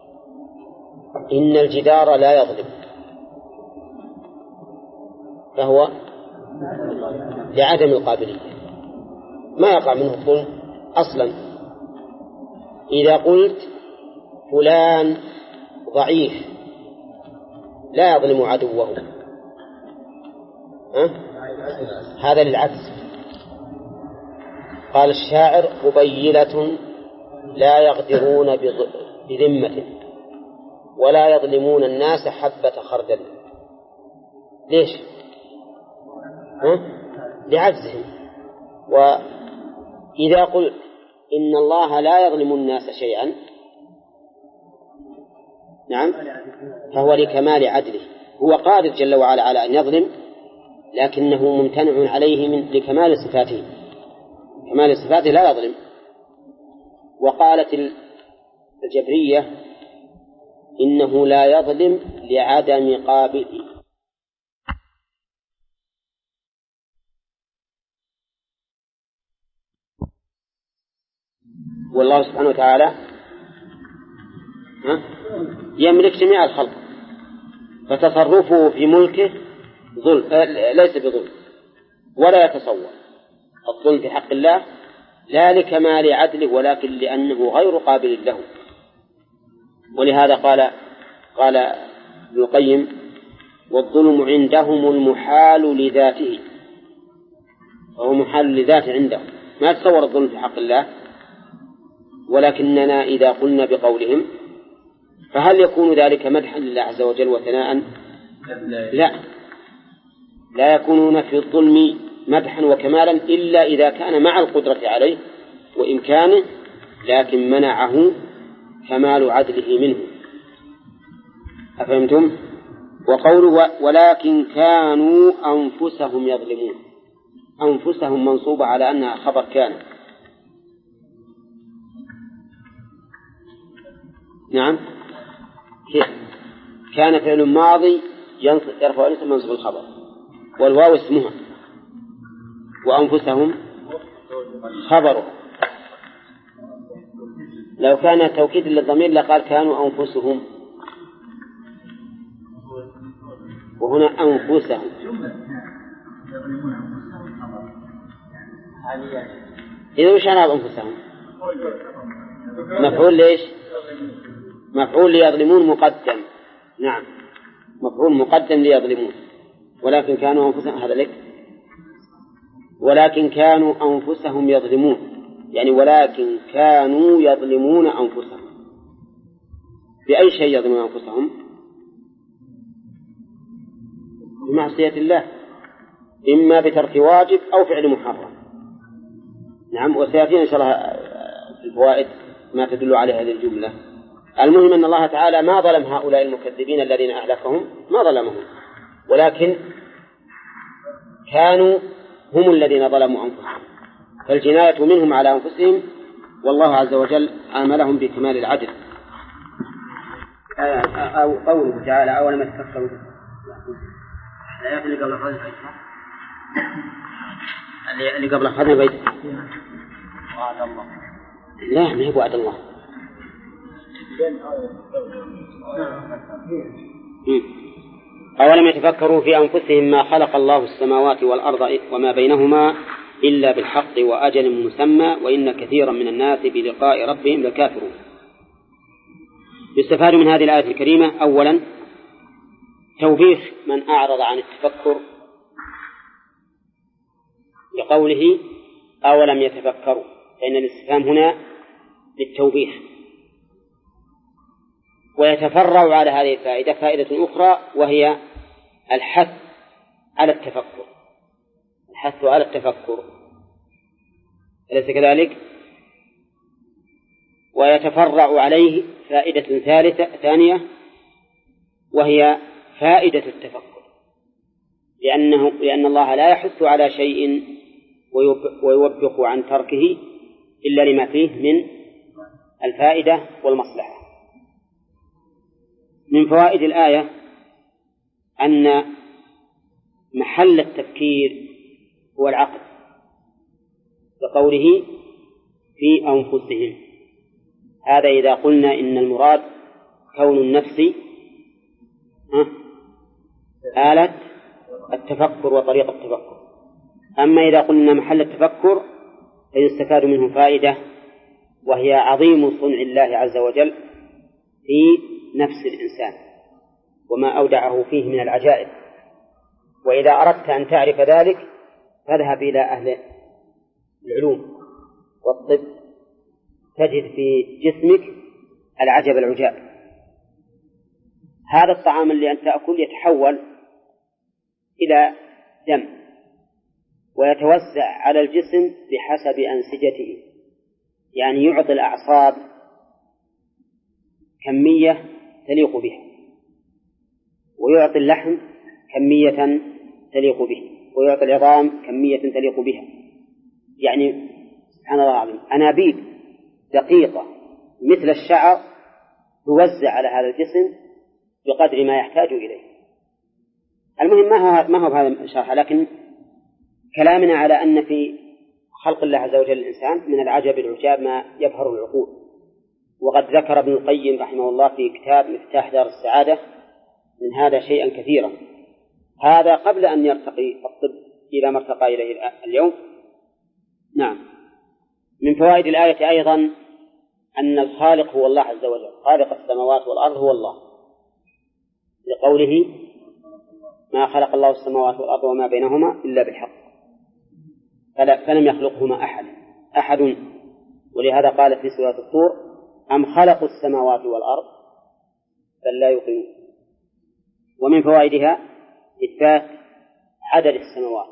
إن الجدار لا يظلم فهو لعدم القابلية، ما يقع منه الظلم أصلا. إذا قلت فلان ضعيف لا يظلم عدوه هذا للعكس. قال الشاعر قبيلة لا يغدرون بذمة ولا يظلمون الناس حبة خردل. ليش؟ لعجزهم. وإذا قلت إن الله لا يظلم الناس شيئا نعم فهو لكمال عدله، هو قادر جل وعلا على أن يظلم لكنه ممتنع عليه لكمال صفاته، كمال صفاته لا يظلم. وقالت الجبرية إنه لا يظلم لعدم قابله. والله سبحانه وتعالى يملك جميع الخلق فتصرفه في ملكه ليس بظلم ولا يتصور الظلم في حق الله، لا لكمال عدله ولكن لأنه غير قابل له. ولهذا قال ابن القيم والظلم عندهم المحال لذاته، وهو محال لذاته عندهم، ما تصور الظلم في حق الله. ولكننا إذا قلنا بقولهم فهل يكون ذلك مدحا لله عز وجل وثناء؟ لا يكونون في الظلم مدحا وكمالا إلا إذا كان مع القدرة عليه وإمكانه، لكن منعه كمال عدله منه. أفهمتم؟ وقوله ولكن كانوا أنفسهم يظلمون، أنفسهم منصوبة على أنها خبر كان. نعم كان فعل ماضي يرفع الاسم منصب الخبر والواو اسمها وأنفسهم خبره. لو كان توكيد للضمير لقال كانوا أنفسهم، وهنا أنفسهم. إذا وش أنا أنفسهم مفعول ليش؟ مفعول ليظلمون مقدم. نعم مفعول مقدم ليظلمون، ولكن كانوا أنفسهم هذا لك، ولكن كانوا أنفسهم يظلمون يعني ولكن كانوا يظلمون أنفسهم. بأي شيء يظلمون أنفسهم؟ بمعصية الله، إما بترك واجب أو فعل محرم. نعم وسيأتينا إن شاء الله في الفوائد ما تدل عليه هذه الجملة. المهم أن الله تعالى ما ظلم هؤلاء المكذبين الذين أهلكهم، ما ظلمهم، ولكن كانوا هم الذين ظلموا أنفسهم، فالجناية منهم على أنفسهم، والله عز وجل عاملهم بكمال العدل. أو قوله تعالى أولم يتفكروا الآيات اللي قبل هذه اللي قبل هذا بيت وعد الله، لا ما هو وعد الله. أولم يتفكروا في أنفسهم ما خلق الله السماوات والأرض وما بينهما إلا بالحق وأجل مسمى وإن كثيرا من الناس بلقاء ربهم لكافرون. يستفاد من هذه الآية الكريمة أولا توبيخ من أعرض عن التفكر لقوله أولم يتفكروا، فإن الاستفهام هنا للتوبيخ. ويتفرع على هذه الفائدة فائدة أخرى وهي الحث على التفكر، الحث على التفكر، أليس كذلك؟ ويتفرع عليه فائدة ثانية وهي فائدة التفكر، لأن الله لا يحث على شيء ويوبخ عن تركه إلا لما فيه من الفائدة والمصلحة. من فوائد الآية أن محل التفكير هو العقل، لقوله في أنفسهم. هذا إذا قلنا إن المراد كون النفس آلة التفكر وطريقة التفكر. أما إذا قلنا محل التفكر فيستفاد منه فائدة، وهي عظيم صنع الله عز وجل في نفس الإنسان وما أودعه فيه من العجائب. وإذا أردت أن تعرف ذلك فاذهب إلى أهل العلوم والطب تجد في جسمك العجب العجاب. هذا الطعام اللي أنت تأكل يتحول إلى دم ويتوزع على الجسم بحسب أنسجته، يعني يعطي الأعصاب كمية تليق بها، ويعطي اللحم كمية تليق به، ويعطي العظام كمية تليق بها. يعني سبحان الله العظيم أنابيب دقيقة مثل الشعر توزع على هذا الجسم بقدر ما يحتاج إليه. المهم ما هو هذا الشرح، لكن كلامنا على أن في خلق الله عز وجل الإنسان من العجب العجاب ما يبهر العقول. وقد ذكر ابن القيم رحمه الله في كتاب مفتاح دار السعادة من هذا شيئا كثيرا، هذا قبل أن يرتقي الطب إلى ما ارتقى إليه اليوم. نعم. من فوائد الآية أيضا أن الخالق هو الله عز وجل، خالق السماوات والأرض هو الله، لقوله ما خلق الله السماوات والأرض وما بينهما إلا بالحق فلم يخلقهما أحد. ولهذا قال في سورة الطور أم خلقوا السماوات والأرض بل لا يوقنون. ومن فوائدها إثبات عدد السماوات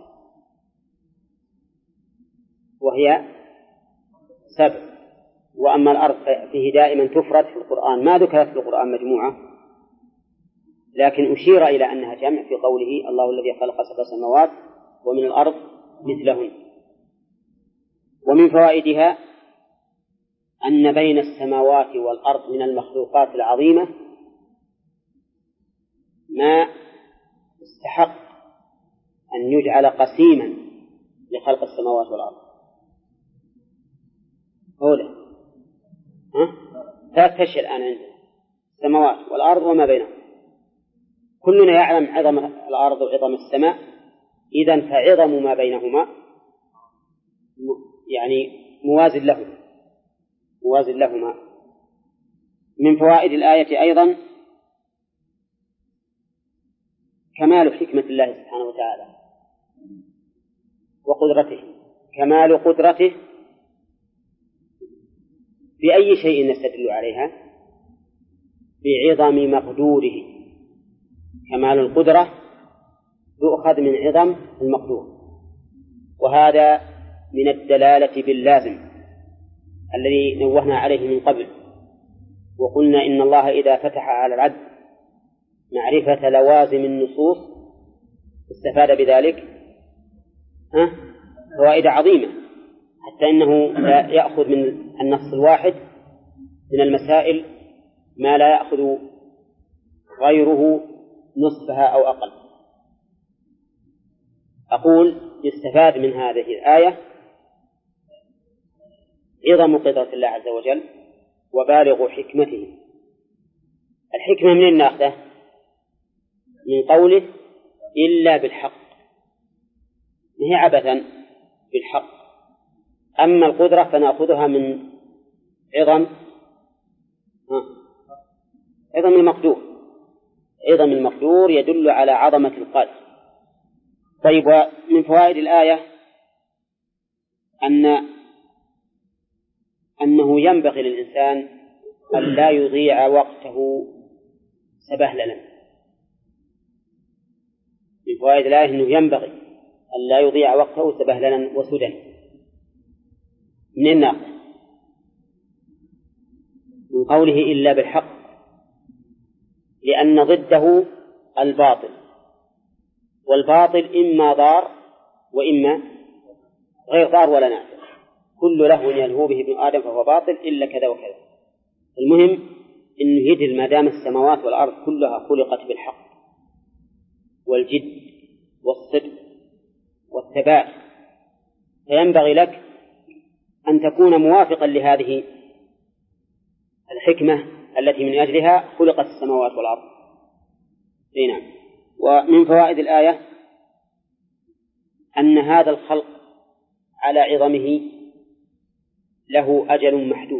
وهي 7، وأما الأرض فيه دائما تفرد في القرآن، ما ذكرت في القرآن مجموعة، لكن أشير إلى أنها جمع في قوله الله الذي خلق 7 سماوات ومن الأرض مثلهن. ومن فوائدها أن بين السماوات والأرض من المخلوقات العظيمة ما استحق أن يجعل قسيما لخلق السماوات والأرض. أولا 3 أشياء الآن عندنا: السماوات والأرض وما بينهم. كلنا يعلم عظم الأرض وعظم السماء، إذن فعظم ما بينهما يعني موازن لهما. من فوائد الآية أيضا كمال حكمة الله سبحانه وتعالى وقدرته، كمال قدرته بأي شيء نستدل عليها؟ بعظم مقدوره. كمال القدرة يؤخذ من عظم المقدور، وهذا من الدلالة باللازم الذي نوهنا عليه من قبل، وقلنا إن الله إذا فتح على العبد معرفة لوازم النصوص استفاد بذلك فوائد عظيمة، حتى إنه يأخذ من النص الواحد من المسائل ما لا يأخذ غيره نصفها أو أقل. أقول يستفاد من هذه الآية عظم قدرة الله عز وجل وبالغ حكمته. الحكمة من ناخذه؟ من قوله إلا بالحق، هي عبثا بالحق. أما القدرة فنأخذها من عظم المقدور. عظم المقدور يدل على عظمة القادر. طيب، ومن فوائد الآية أنه ينبغي للإنسان أن لا يضيع وقته سبهللا. من فوائد الآية أنه ينبغي أن لا يضيع وقته سبهللا وسدى. من الناقل من قوله إلا بالحق، لأن ضده الباطل، والباطل إما ضار وإما غير ضار ولا نافع، كل لهو يلهو به ابن آدم فهو باطل إلا كذا وكذا. المهم إنه يدل ما دام السماوات والأرض كلها خلقت بالحق والجد والصدق والثبات، فينبغي لك أن تكون موافقا لهذه الحكمة التي من أجلها خلقت السماوات والأرض. نعم. ومن فوائد الآية أن هذا الخلق على عظمه له أجل محدود،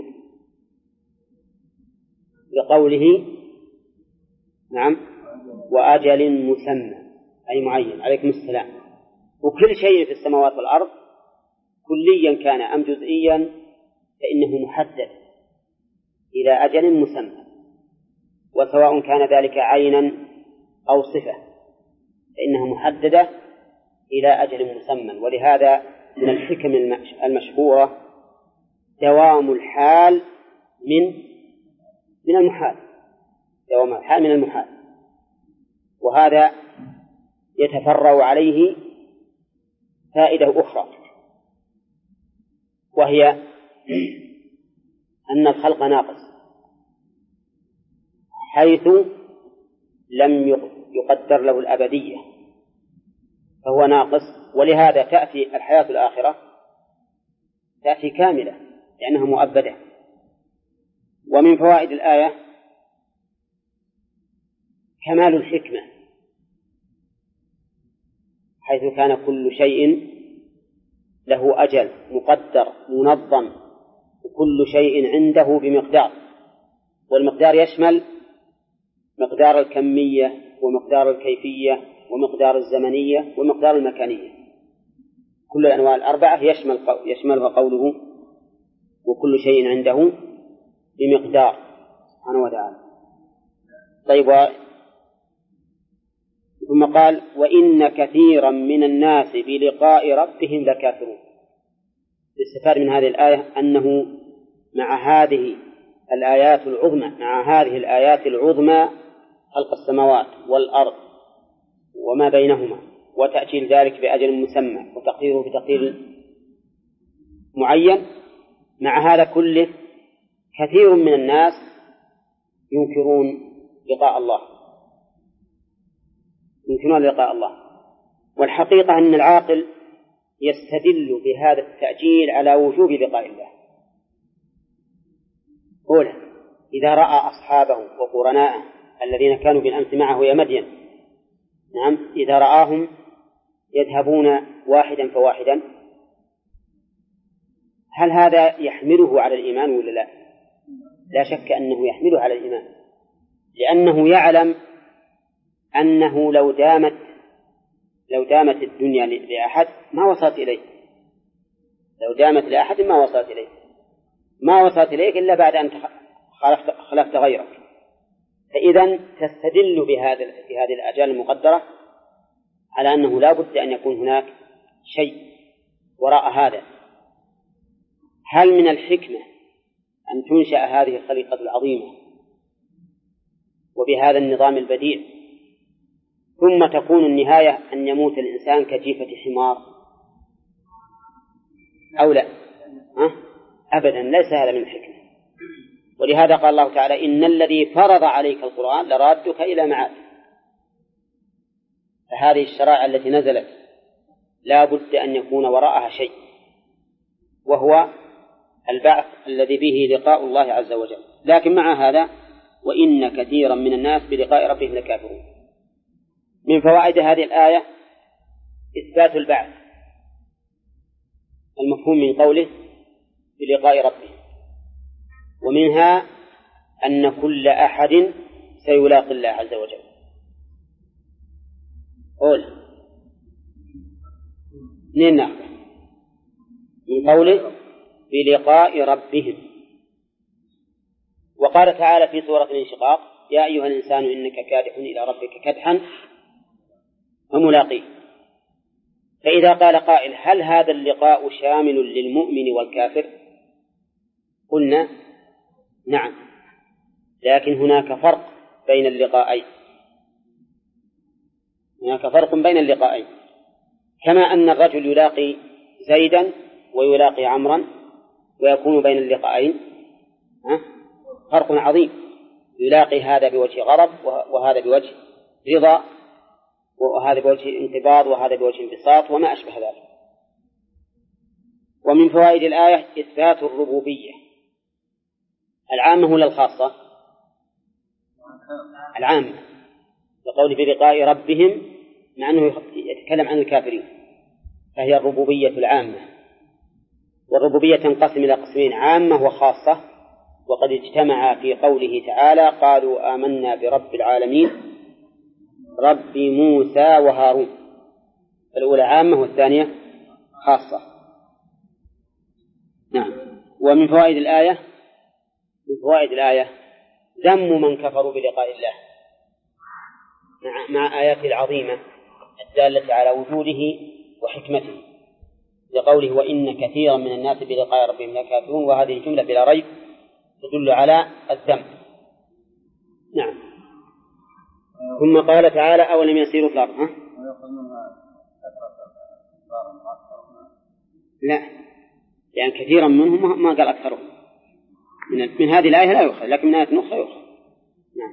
لقوله نعم وأجل مسمى أي معين. عليكم السلام. وكل شيء في السماوات والأرض كليا كان أم جزئيا فإنه محدد إلى أجل مسمى، وسواء كان ذلك عينا أو صفة فإنها محددة إلى أجل مسمى. ولهذا من الحكم المشهورة دوام الحال من المحال، دوام الحال من المحال. وهذا يتفرع عليه فائدة أخرى، وهي أن الخلق ناقص حيث لم يقدر له الأبدية فهو ناقص، ولهذا تأتي الحياة الآخرة تأتي كاملة لأنها مؤبدة. ومن فوائد الآية كمال الحكمة، حيث كان كل شيء له أجل مقدر منظم، وكل شيء عنده بمقدار، والمقدار يشمل مقدار الكمية ومقدار الكيفية ومقدار الزمنية ومقدار المكانية. كل الأنواع الأربعة يشملها قوله وكل شيء عنده بمقدار سبحانه وتعالى. طيب، ثم قال وإن كثيرا من الناس بلقاء ربهم لكافرون. استفاد من هذه الآية أنه مع هذه الآيات العظمى خلق السماوات والأرض وما بينهما وتأجيل ذلك بأجل مسمى وتقديره بتقدير معين، مع هذا كله كثير من الناس ينكرون لقاء الله. والحقيقة أن العاقل يستدل بهذا التأجيل على وجوب لقاء الله. أولا، إذا رأى أصحابه وقرناءه الذين كانوا بالأمس معه يا مدين، نعم، إذا رآهم يذهبون واحدا فواحدا، هل هذا يحمله على الإيمان ولا لا؟ لا شك أنه يحمله على الإيمان، لأنه يعلم أنه لو دامت الدنيا لأحد ما وصلت إليه، لو دامت لأحد ما وصلت إليك إلا بعد أن خلفت غيرك. فإذا تستدل بهذه الآجال المقدرة على أنه لا بد أن يكون هناك شيء وراء هذا. هل من الحكمة أن تنشأ هذه الخليقة العظيمة وبهذا النظام البديع ثم تكون النهاية أن يموت الإنسان كجيفة حمار أو لا؟ أبدا، ليس هذا من الحكمة. ولهذا قال الله تعالى إن الذي فرض عليك القرآن لرادك إلى معاد. فهذه الشرائع التي نزلت لا بد أن يكون وراءها شيء، وهو البعث الذي به لقاء الله عز وجل. لكن مع هذا وإن كثيرا من الناس بلقاء ربهم لكافرون. من فوائد هذه الآية إثبات البعث، المفهوم من قوله بلقاء ربه، ومنها أن كل أحد سيلاقي الله عز وجل. من قوله بلقاء ربهم. وقال تعالى في سورة الانشقاق يا أيها الإنسان إنك كادح إلى ربك كدحا فملاقيه. فإذا قال قائل هل هذا اللقاء شامل للمؤمن والكافر؟ قلنا نعم، لكن هناك فرق بين اللقاءين. كما أن الرجل يلاقي زيدا ويلاقي عمرا ويكون بين اللقاءين فرق عظيم، يلاقي هذا بوجه غضب وهذا بوجه رضا، وهذا بوجه انقباض وهذا بوجه انبساط وما أشبه ذلك. ومن فوائد الآية إثبات الربوبية العامة ولا الخاصة؟ العامة، لقوله بلقاء ربهم، مع أنه يتكلم عن الكافرين، فهي الربوبية العامة. والربوبية تنقسم إلى قسمين: عامة وخاصة، وقد اجتمع في قوله تعالى: قالوا آمنا برب العالمين رب موسى وهارون. الأولى عامة والثانية خاصة. نعم. ومن فوائد الآية ذم من كفروا بلقاء الله مع آياته العظيمة الدالة على وجوده وحكمته، لقوله: وإن كثيرا من الناس بلقاء ربهم لكافرون. وهذه الجملة بلا ريب تدل على الذم. نعم. ثم قال تعالى: أولم يسيروا في الأرض. لا، يعني كثيرا منهم ما قال أكثرهم. من هذه الآية لا يؤخذ، لكن من آية أخرى يؤخذ. نعم.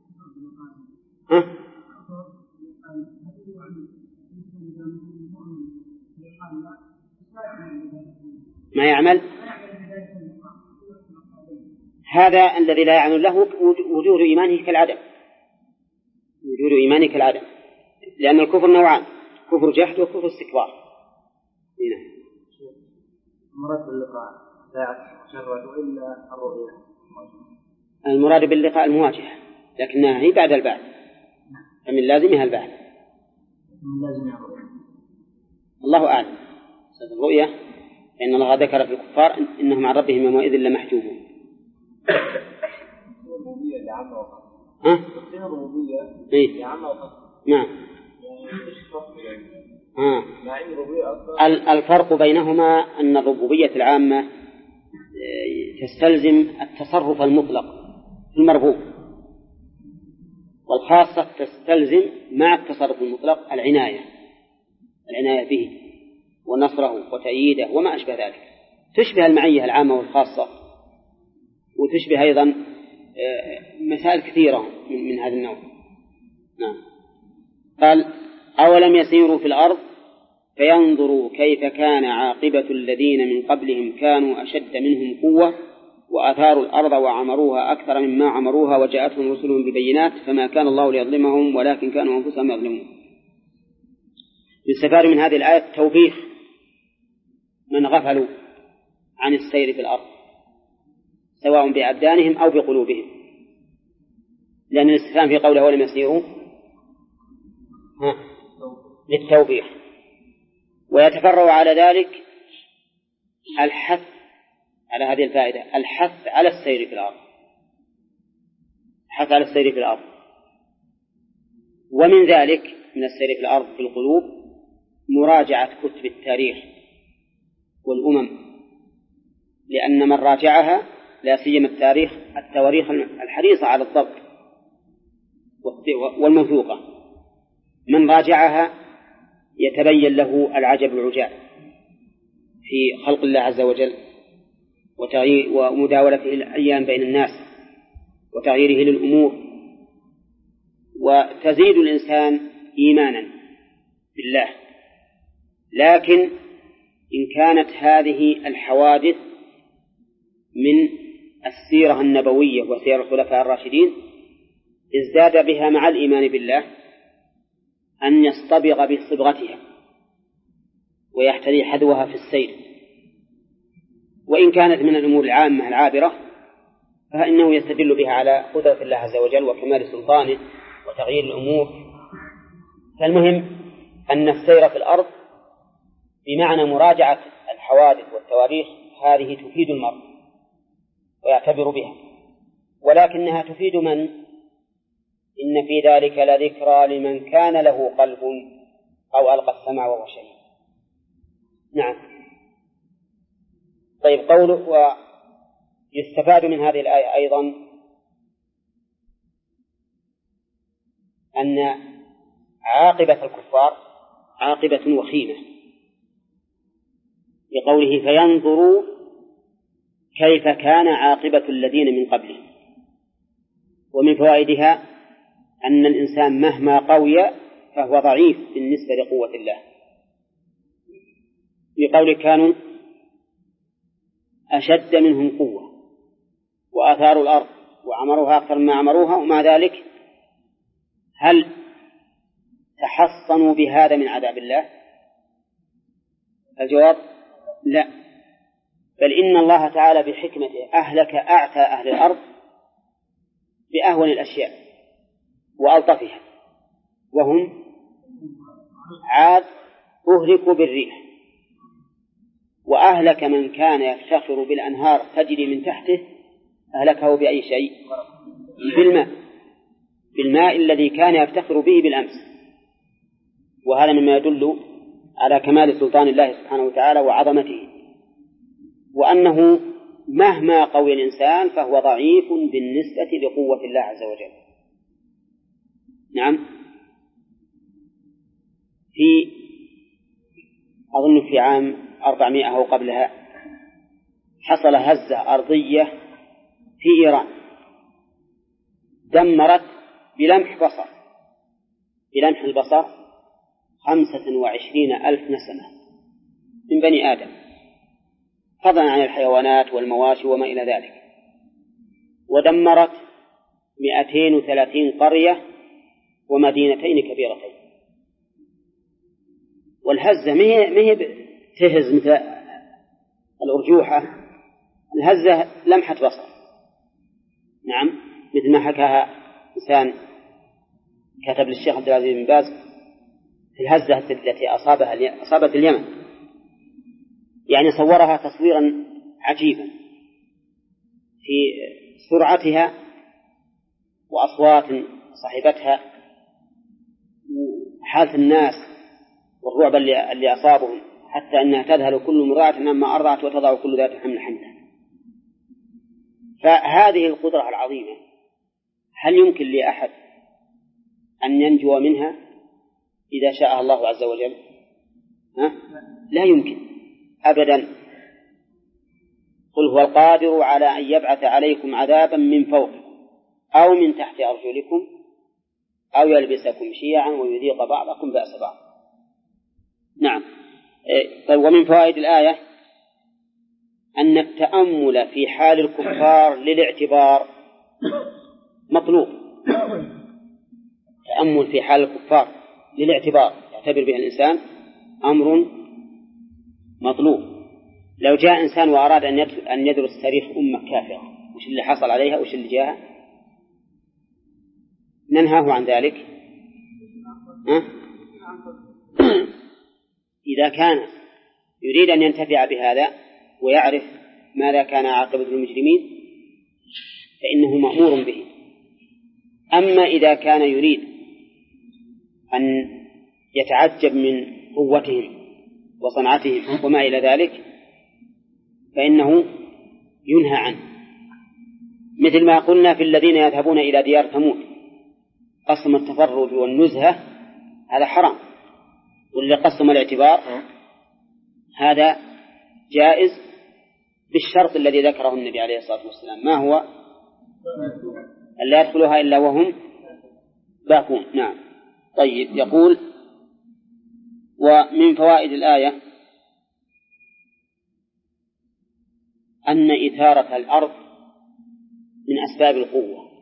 ما يعمل هذا الذي لا يعمل له وجود إيمانه كالعدم، وجود إيمانه كالعدم، لأن الكفر نوعان: كفر جحد وكفر استكبار. هنا المراد باللقاء لا شهوة إلا الرؤية. المراد باللقاء المواجهة، لكنها هي بعد البعث، فمن لازمها البعث. الله أعلم. الرؤية لأن الله ذكر في الكفار إنهم عن ربهم يومئذ لمحجوبون. الربوبية لعامة وخاصة. الربوبية لعامة وخاصة. نعم. الفرق بينهما أن الربوبية العامة تستلزم التصرف المطلق في المربوب، والخاصة تستلزم مع التصرف المطلق العناية به ونصره وتأييده وما أشبه ذلك. تشبه المعية العامة والخاصة، وتشبه أيضا مسائل كثيرة من هذا النوع. نعم. قال: أولم يسيروا في الأرض فينظروا كيف كان عاقبة الذين من قبلهم كانوا أشد منهم قوة وأثاروا الأرض وعمروها أكثر مما عمروها وجاءتهم رسلهم ببينات فما كان الله ليظلمهم ولكن كانوا أنفسهم يظلمون. يستفاد من هذه الآية توبيخ من غفلوا عن السير في الأرض سواء بأبدانهم أو بقلوبهم، لأن الاستفهام في قوله ولم يسيروا للتوبيخ. ويتفرع على ذلك الحث على هذه الفائدة، الحث على السير في الأرض، الحث على السير في الأرض. ومن ذلك من السير في الأرض في القلوب مراجعة كتب التاريخ والأمم، لأن من راجعها لا سيما التواريخ الحريصة على الضبط والموثوقة، من راجعها يتبين له العجب العجاب في خلق الله عز وجل ومداولته الأيام بين الناس وتغييره للأمور، وتزيد الإنسان إيمانا بالله. لكن إن كانت هذه الحوادث من السيرة النبوية وسير الخلفاء الراشدين ازداد بها مع الإيمان بالله أن يصطبغ بصبغتها ويحتذي حذوها في السير. وإن كانت من الأمور العامة العابرة فإنه يستدل بها على قدرة الله عز وجل وكمال سلطانه وتغيير الأمور. فالمهم أن السير في الأرض بمعنى مراجعة الحوادث والتواريخ هذه تفيد المرء ويعتبر بها، ولكنها تفيد من؟ إن في ذلك لذكرى لمن كان له قلب أو ألقى السمع وهو شهيد. نعم. طيب، قوله ويستفاد من هذه الآية أيضا أن عاقبة الكفار عاقبة وخيمة، بقوله فينظروا كيف كان عاقبة الذين من قبلهم. ومن فوائدها أن الإنسان مهما قوي فهو ضعيف بالنسبة لقوة الله، بقوله كانوا أشد منهم قوة وآثاروا الأرض وعمروها أكثر مما عمروها، ومع ذلك هل تحصنوا بهذا من عذاب الله؟ الجواب لا، بل إن الله تعالى بحكمته أهلك أعتى أهل الأرض بأهون الأشياء وألطفها، وهم عاد أهلكوا بالريح، وأهلك من كان يفتخر بالأنهار تجري من تحته أهلكه بأي شيء؟ بالماء الذي كان يفتخر به بالأمس. وهذا مما يدل على كمال سلطان الله سبحانه وتعالى وعظمته، وأنه مهما قوي الإنسان فهو ضعيف بالنسبة لقوة الله عز وجل. نعم. أظن في عام 400 أو قبلها حصل هزة أرضية في إيران دمرت بلمح البصر 25,000 نسمة من بني آدم، فضلا عن الحيوانات والمواشي وما إلى ذلك، ودمرت 230 قرية ومدينتين كبيرتين. والهزة ما هي تهز مثل الأرجوحة، الهزة لمحة بصر. نعم، مثل ما حكاها إنسان كتب للشيخ عبد العزيز بن باز في الهزة التي أصابت اليمن، يعني صورها تصويرا عجيبا في سرعتها وأصوات صاحبتها وحالة الناس والرعب اللي أصابهم، حتى أنها تذهل كل مرضعة عما أرضعت وتضع كل ذات حمل حملها. فهذه القدرة العظيمة هل يمكن لأحد أن ينجو منها إذا شاء الله عز وجل؟ لا يمكن أبدا. قل هو القادر على أن يبعث عليكم عذابا من فوقكم أو من تحت أرجلكم أو يلبسكم شيعا ويذيق بعضكم بأس بعض. نعم. ومن فوائد الآية أن التأمل في حال الكفار للاعتبار مطلوب. التأمل في حال الكفار للاعتبار يعتبر به الإنسان أمر مطلوب. لو جاء إنسان وأراد أن يدرس تاريخ أمة كافرة وش اللي حصل عليها وش اللي جاءها، ننهاه عن ذلك. إذا كان يريد أن ينتفع بهذا ويعرف ماذا كان عاقبة المجرمين فإنه مأمور به. أما إذا كان يريد أن يتعجب من قوتهم وصنعتهم وما إلى ذلك فإنه ينهى عنه، مثل ما قلنا في الذين يذهبون إلى ديار ثمود قسم التفرج والنزهة هذا حرام، واللي قسم الاعتبار هذا جائز بالشرط الذي ذكره النبي عليه الصلاة والسلام، ما هو؟ ألا يدخلها إلا وهم باكون. نعم. طيب، يقول ومن فوائد الآية أن إثارة الأرض من أسباب القوة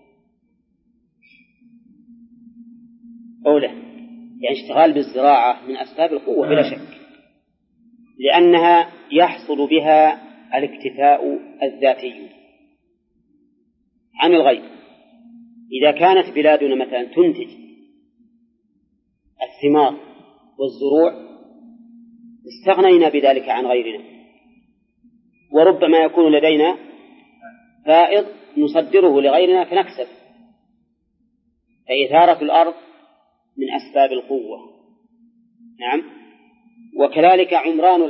أولى، يعني اشتغال بالزراعة من أسباب القوة بلا شك، لأنها يحصل بها الاكتفاء الذاتي عن الغير. إذا كانت بلادنا مثلا تنتج الثمار والزروع استغنينا بذلك عن غيرنا، وربما يكون لدينا فائض نصدره لغيرنا فنكسب. فإثارة الأرض من أسباب القوة. نعم. وكذلك عمران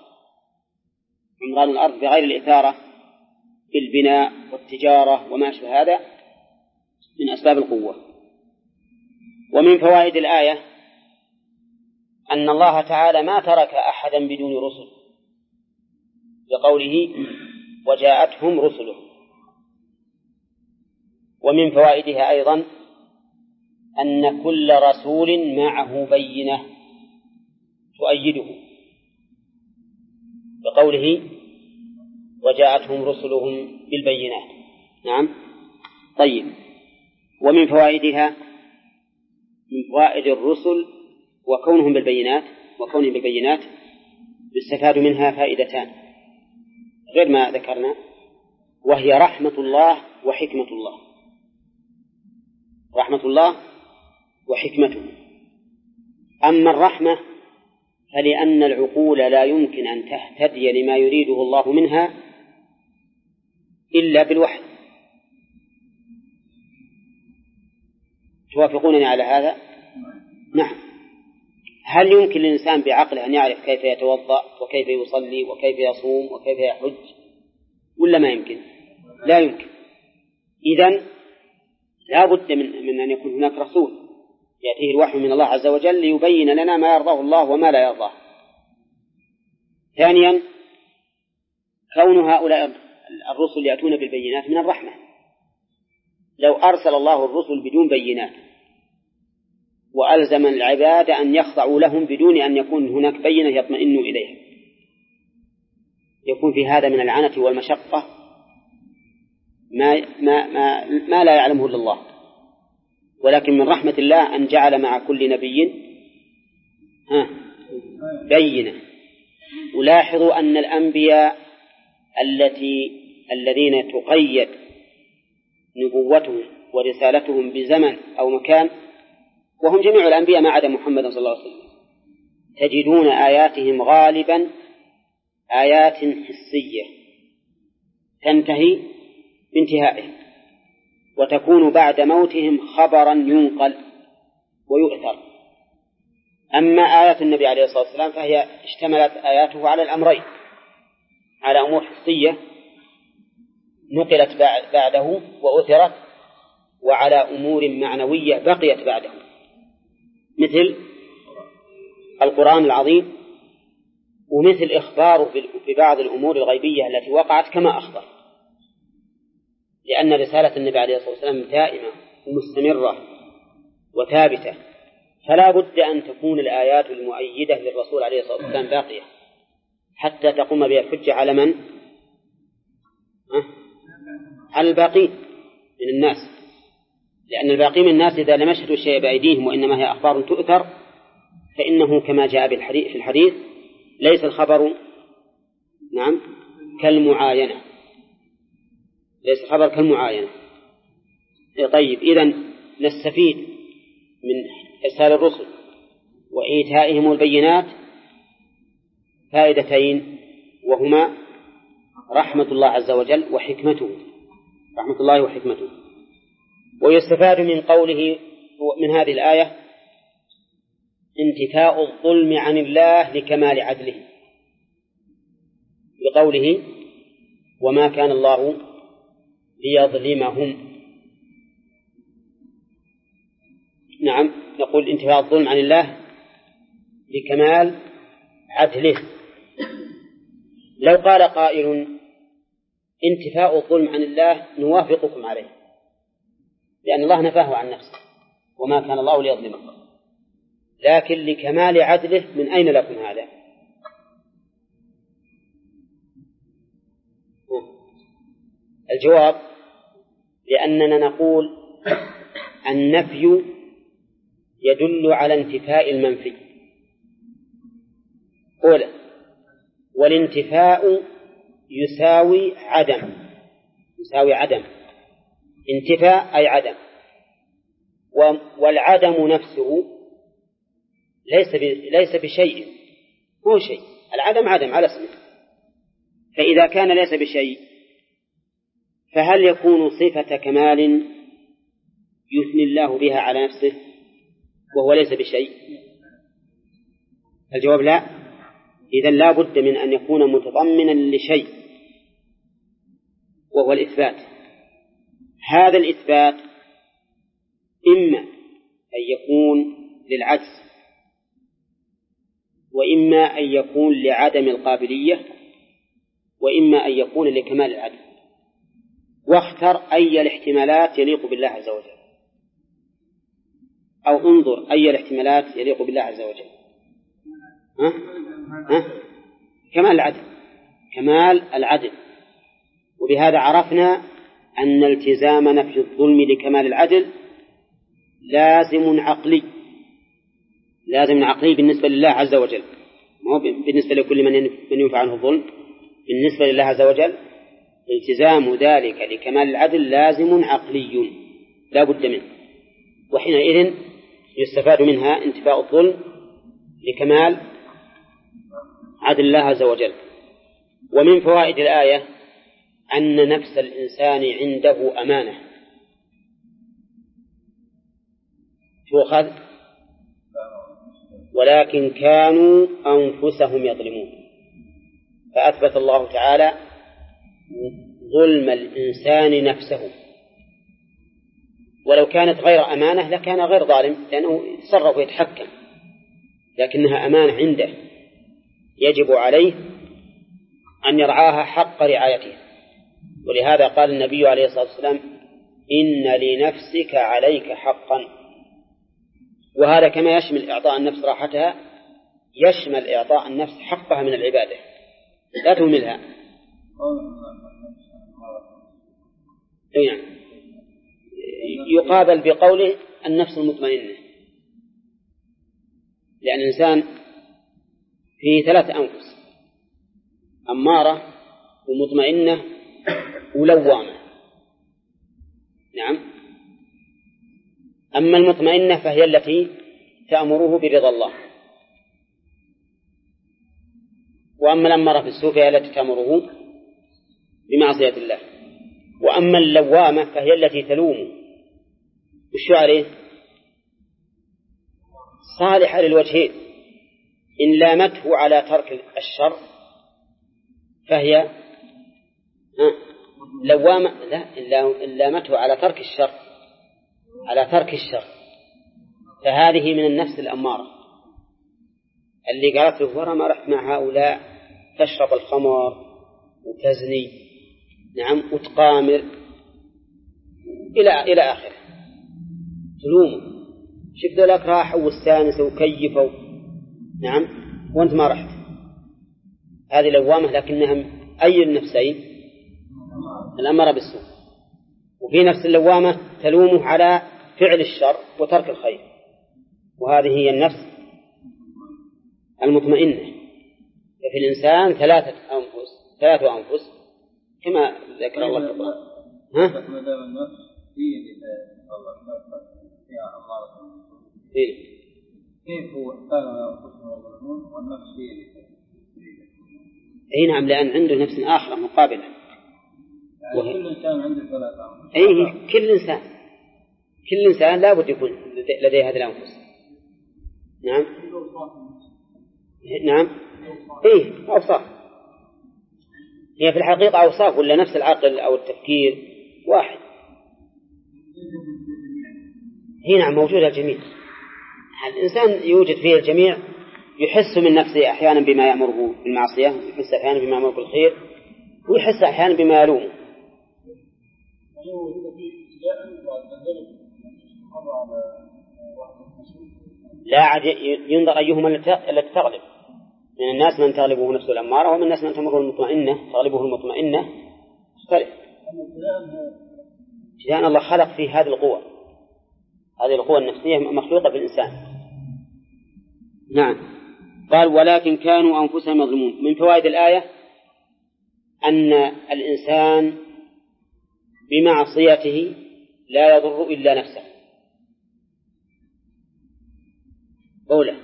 الأرض بغير الإثارة بالبناء والتجارة وما أشبه هذا من أسباب القوة. ومن فوائد الآية أن الله تعالى ما ترك أحدا بدون رسل، بقوله وجاءتهم رسلهم. ومن فوائدها أيضا أن كل رسول معه بينة تؤيده بقوله وجاءتهم رسلهم بالبينات. نعم. طيب، ومن فوائدها من فوائد الرسل وكونهم بالبينات يستفاد منها فائدتان غير ما ذكرنا، وهي رحمة الله وحكمة الله. رحمة الله وحكمته. أما الرحمة فلأن العقول لا يمكن أن تهتدي لما يريده الله منها إلا بالوحي. توافقونني على هذا؟ نعم. هل يمكن للإنسان بعقله أن يعرف كيف يتوضأ وكيف يصلي وكيف يصوم وكيف يحج، ولا ما يمكن؟ لا يمكن. إذن لا بد من أن يكون هناك رسول يأتيه الوحي من الله عز وجل ليبين لنا ما يرضاه الله وما لا يرضاه. ثانيا، كون هؤلاء الرسل يأتون بالبينات من الرحمة. لو أرسل الله الرسل بدون بينات وألزم العباد أن يخضعوا لهم بدون أن يكون هناك بينة يطمئنوا إليها، يكون في هذا من العنة والمشقة ما لا يعلمه إلا الله. ولكن من رحمة الله أن جعل مع كل نبي بينة. ولاحظوا أن الأنبياء الذين تقيد نبوتهم ورسالتهم بزمن أو مكان، وهم جميع الأنبياء ما عدا محمد صلى الله عليه وسلم، تجدون آياتهم غالبا آيات حسية تنتهي بانتهائهم، وتكون بعد موتهم خبرا ينقل ويؤثر. أما آيات النبي عليه الصلاة والسلام فهي اشتملت آياته على الأمرين، على أمور حسية نقلت بعده وأثرت، وعلى أمور معنوية بقيت بعده، مثل القرآن العظيم، ومثل إخباره في بعض الأمور الغيبية التي وقعت كما أخبر، لأن رسالة النبي عليه الصلاة والسلام دائمة ومستمرة وثابتة، فلا بد أن تكون الآيات المؤيدة للرسول عليه الصلاة والسلام باقية حتى تقوم بها الحجة على من؟ على الباقين من الناس، لأن الباقين من الناس إذا لم يشهدوا الشيء بأيديهم وإنما هي أخبار تؤثر، فإنه كما جاء في الحديث ليس الخبر كالمعاينة، ليس الخبر كالمعاينة. طيب، إذن نستفيد من إرسال الرسل وإيتائهم البينات فائدتين، وهما رحمة الله عز وجل وحكمته، رحمة الله وحكمته. ويستفاد من قوله من هذه الآية انتفاء الظلم عن الله لكمال عدله، بقوله وما كان الله ليظلمهم. نعم، نقول انتفاء الظلم عن الله لكمال عدله. لو قال قائل انتفاء الظلم عن الله نوافقكم عليه، لأن الله نفاه عن نفسه وما كان الله ليظلمكم، لكن لكمال عدله من أين لكم هذا؟ الجواب لأننا نقول النفي يدل على انتفاء المنفي أولا، والانتفاء يساوي عدم، انتفاء أي عدم، والعدم نفسه ليس بشيء، هو شيء، العدم عدم على اسمه، فإذا كان ليس بشيء فهل يكون صفة كمال يثني الله بها على نفسه وهو ليس بشيء؟ الجواب لا. إذن لا بد من أن يكون متضمنا لشيء وهو الإثبات. هذا الإثبات إما أن يكون للعجز، وإما أن يكون لعدم القابلية، وإما أن يكون لكمال العدل. واختر أي الاحتمالات يليق بالله عز وجل، أو انظر أي الاحتمالات يليق بالله عز وجل. كمال العدل، كمال العدل. وبهذا عرفنا أن التزام نفي الظلم لكمال العدل لازم عقلي، لازم عقلي بالنسبة لله عز وجل، مو بالنسبة لكل من ينفع عنه الظلم. بالنسبة لله عز وجل التزام ذلك لكمال العدل لازم عقلي لا بد منه، وحينئذ يستفاد منها انتفاء الظلم لكمال عدل الله عز وجل. ومن فوائد الآية أن نفس الإنسان عنده أمانة تؤخذ، ولكن كانوا أنفسهم يظلمون، فأثبت الله تعالى ظلم الإنسان نفسه. ولو كانت غير أمانة لكان غير ظالم، لأنه يتصرف ويتحكم، لكنها أمانة عنده يجب عليه أن يرعاها حق رعايته. ولهذا قال النبي عليه الصلاة والسلام: إن لنفسك عليك حقا. وهذا كما يشمل إعطاء النفس راحتها يشمل إعطاء النفس حقها من العبادة، لا تهملها. يعني يقابل بقوله النفس المطمئنة، لأن الإنسان فيه 3 أنفس: أمارة ومطمئنة ولوامة. نعم. أما المطمئنة فهي التي تأمره برضا الله، وأما الأمارة بالسوء فهي التي تأمره بمعصية الله. وأما اللوامة فهي التي تلومه، وشو عليه؟ صالحة للوجهين: إن لامته على ترك الشر فهي لوامة، لا، إن لامته على ترك الشر، على ترك الشر، فهذه من النفس الأمارة اللي قالت له: ورا ما رحت مع هؤلاء تشرب الخمر وتزني، نعم، وتقامر إلى آخره، تلومه: شفت لك راحوا واستانسوا وكيفوا، نعم، وأنت ما رحت. هذه لوامة، لكنها أي النفسين؟ الأمارة بالسوء. وفي نفس اللوامة تلومه على فعل الشر وترك الخير، وهذه هي النفس المطمئنة. ففي الإنسان 3 أنفس كما ذكر الله تعالى. ما دام النفس هي اللي فيها أمارة، كيف هو كانوا أنفسهم يظلمون والنفس هي اللي؟ أي نعم، لأن عنده نفس آخرة مقابلة. يعني كل إنسان عنده 3 أنفس. أي كل إنسان لا بد يكون لديه هذه الأنفس. نعم. نعم. أوصاف. هي في الحقيقة أوصاف، ولا نفس العقل أو التفكير واحد. هي نعم موجودة الجميع. الإنسان يوجد فيه الجميع، يحس من نفسه أحيانا بما يأمره بالمعصية، يحس أحيانا بما يأمره بالخير، ويحس أحيانا بما يلومه. لا عاد ينظر أيهما التي تغلب. من الناس من تغلبه نفسه الأمارة، ومن الناس من تمره المطمئنة تغلبه المطمئنة. مختلف. لأن الله خلق فيه هذه القوة، هذه القوة النفسية مخلوقة في الإنسان. نعم. قال: ولكن كانوا أنفسهم يظلمون. من فوائد الآية أن الإنسان بمعصيته لا يضر إلا نفسه. أولى.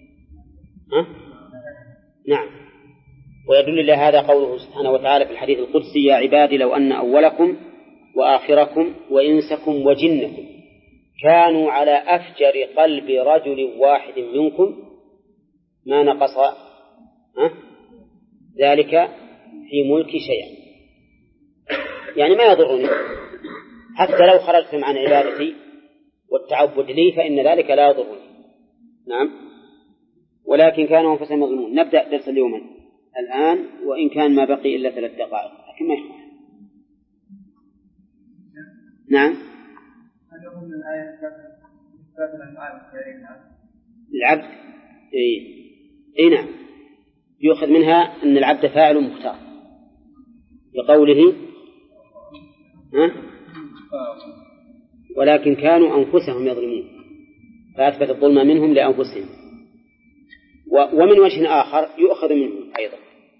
نعم. ويدل لهذا قوله سبحانه وتعالى في الحديث القدسي: يا عبادي لو أن أولكم وآخركم وإنسكم وجنكم كانوا على أفجر قلب رجل واحد منكم ما نقص ذلك في ملك شيئا. يعني ما يضرني حتى لو خرجتم عن عبادتي والتعبد لي فإن ذلك لا يضرني. نعم. ولكن كانوا أنفسهم يظلمون. نبدأ درس اليوم. الآن، وإن كان ما بقي إلا 3 دقائق لكن ما يخالف. نعم. العبد إيه نعم، يؤخذ منها أن العبد فاعل مختار بقوله ولكن كانوا أنفسهم يظلمون، فأثبت الظلم منهم لأنفسهم. ومن وجه آخر يؤخذ منهم أيضا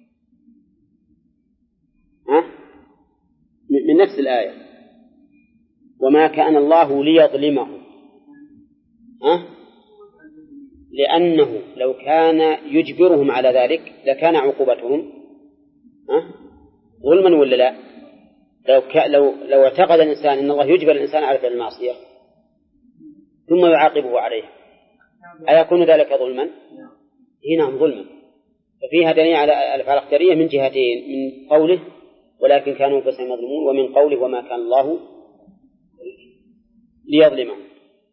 من نفس الآية وما كان الله ليظلمهم، لأنه لو كان يجبرهم على ذلك لكان عقوبتهم ظلما ولا لا؟ لو اعتقد الإنسان أن الله يجبر الإنسان على فعل المعصية ثم يعاقبه عليها أيكون ذلك ظلما؟ نعم ظلما. ففيها دليل على الأفعال الاختيارية من جهتين، من قوله ولكن كانوا أنفسهم يظلمون، ومن قوله وما كان الله ليظلمهم.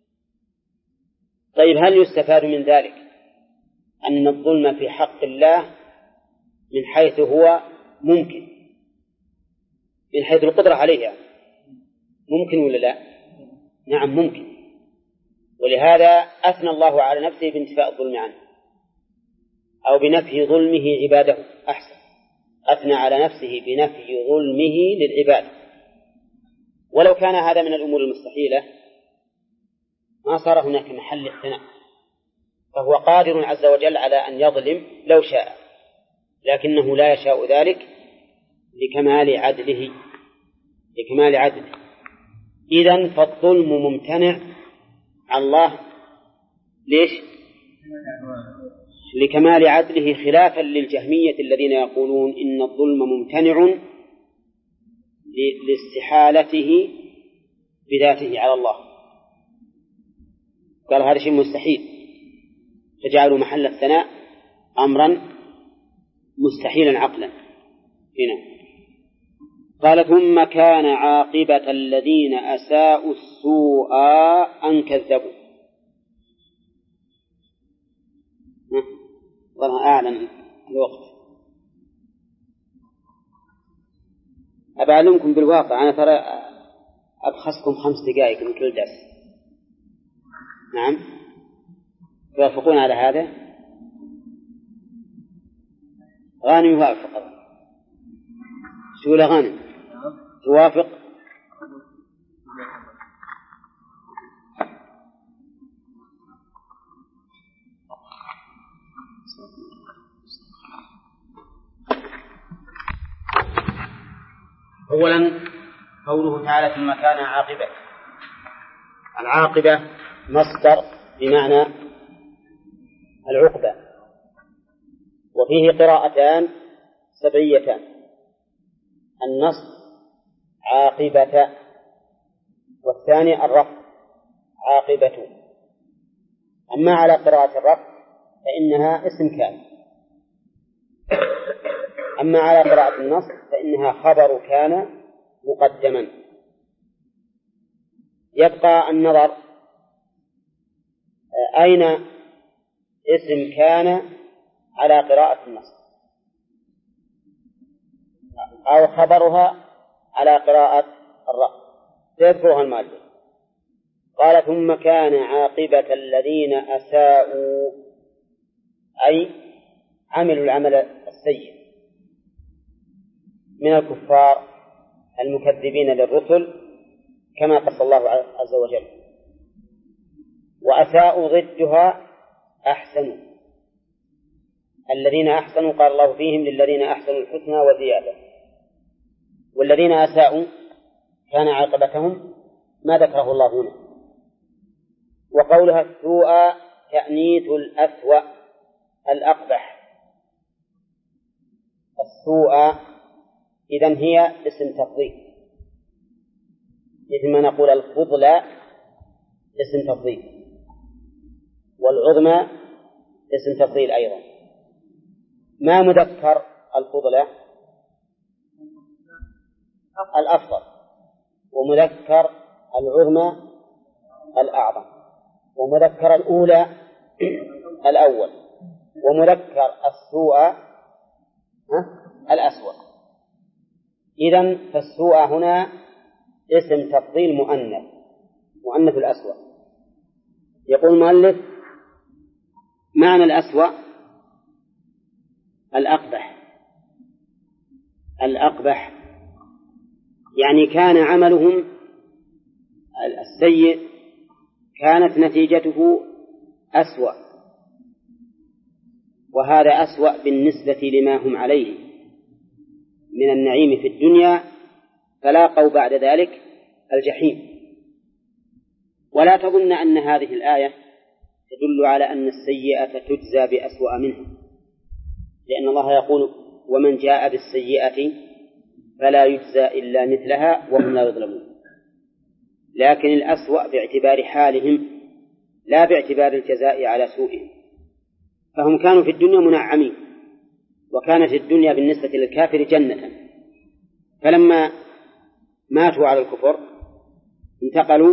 طيب هل يستفاد من ذلك أن الظلم في حق الله من حيث هو ممكن، من حيث القدرة عليه يعني ممكن ولا لا؟ نعم ممكن، ولهذا أثنى الله على نفسه بانتفاء الظلم عنه أو بنفي ظلمه عباده. أحسن، أثنى على نفسه بنفي ظلمه للعباد. ولو كان هذا من الأمور المستحيلة ما صار هناك محل الثناء، فهو قادر عز وجل على أن يظلم لو شاء، لكنه لا يشاء ذلك لكمال عدله. إذن فالظلم ممتنع عن الله، ليش؟ لكمال عدله، خلافا للجهمية الذين يقولون إن الظلم ممتنع لاستحالته بذاته على الله، قال هذا شيء مستحيل، فجعلوا محل الثناء أمرا مستحيلا عقلا. هنا قال ثم كان عاقبة الذين أساءوا السوء أن كذبوا. والله أعلم الوقت. أبعلمكم بالواقع، أنا ترى أبخسكم 5 دقائق من كل درس. نعم توافقون على هذا؟ غانم يوافق. شو لا غانم توافق؟ أولا قوله تعالى ثم كان عاقبة. العاقبة مصدر بمعنى العقبة، وفيه قراءتان سبعيتان، النصب عاقبة والثاني الرفع عاقبة. أما على قراءة الرفع فإنها اسم كان، أما على قراءة النصب فإنها خبر كان مقدما. يبقى النظر أين اسم كان على قراءة النصب أو خبرها على قراءة الرفع، سيذكرها المؤلف. قال ثم كان عاقبة الذين أساءوا، أي عملوا العمل السيء من الكفار المكذبين للرسل كما قص الله عز وجل. وأساءوا ضدها أحسنوا، الذين أحسنوا قال الله فيهم للذين أحسنوا الحسنى وزيادة، والذين أساءوا كان عاقبتهم ما ذكره الله هنا. وقولها السوء تأنيث الأسوأ الأقبح. السوء إذن هي اسم تفضيل، مثل ما نقول الفضلى اسم تفضيل، والعظمى اسم تفضيل أيضا. ما مذكر الفضلى؟ الأفضل، ومذكر العظمى الأعظم، ومذكر الأولى الأول، ومذكر السوء الأسوأ. إذن فالسوء هنا اسم تفضيل مؤنث الأسوأ. يقول المؤلف معنى الأسوأ الأقبح يعني كان عملهم السيء كانت نتيجته أسوأ، وهذا أسوأ بالنسبة لما هم عليه من النعيم في الدنيا، فلاقوا بعد ذلك الجحيم. ولا تظن أن هذه الآية تدل على أن السيئة تجزى بأسوأ منها، لأن الله يقول ومن جاء بالسيئة فلا يجزى إلا مثلها وهم لا يظلمون. لكن الأسوأ باعتبار حالهم لا باعتبار الجزاء على سوءهم، فهم كانوا في الدنيا منعمين، وكانت الدنيا بالنسبة للكافر جنة، فلما ماتوا على الكفر انتقلوا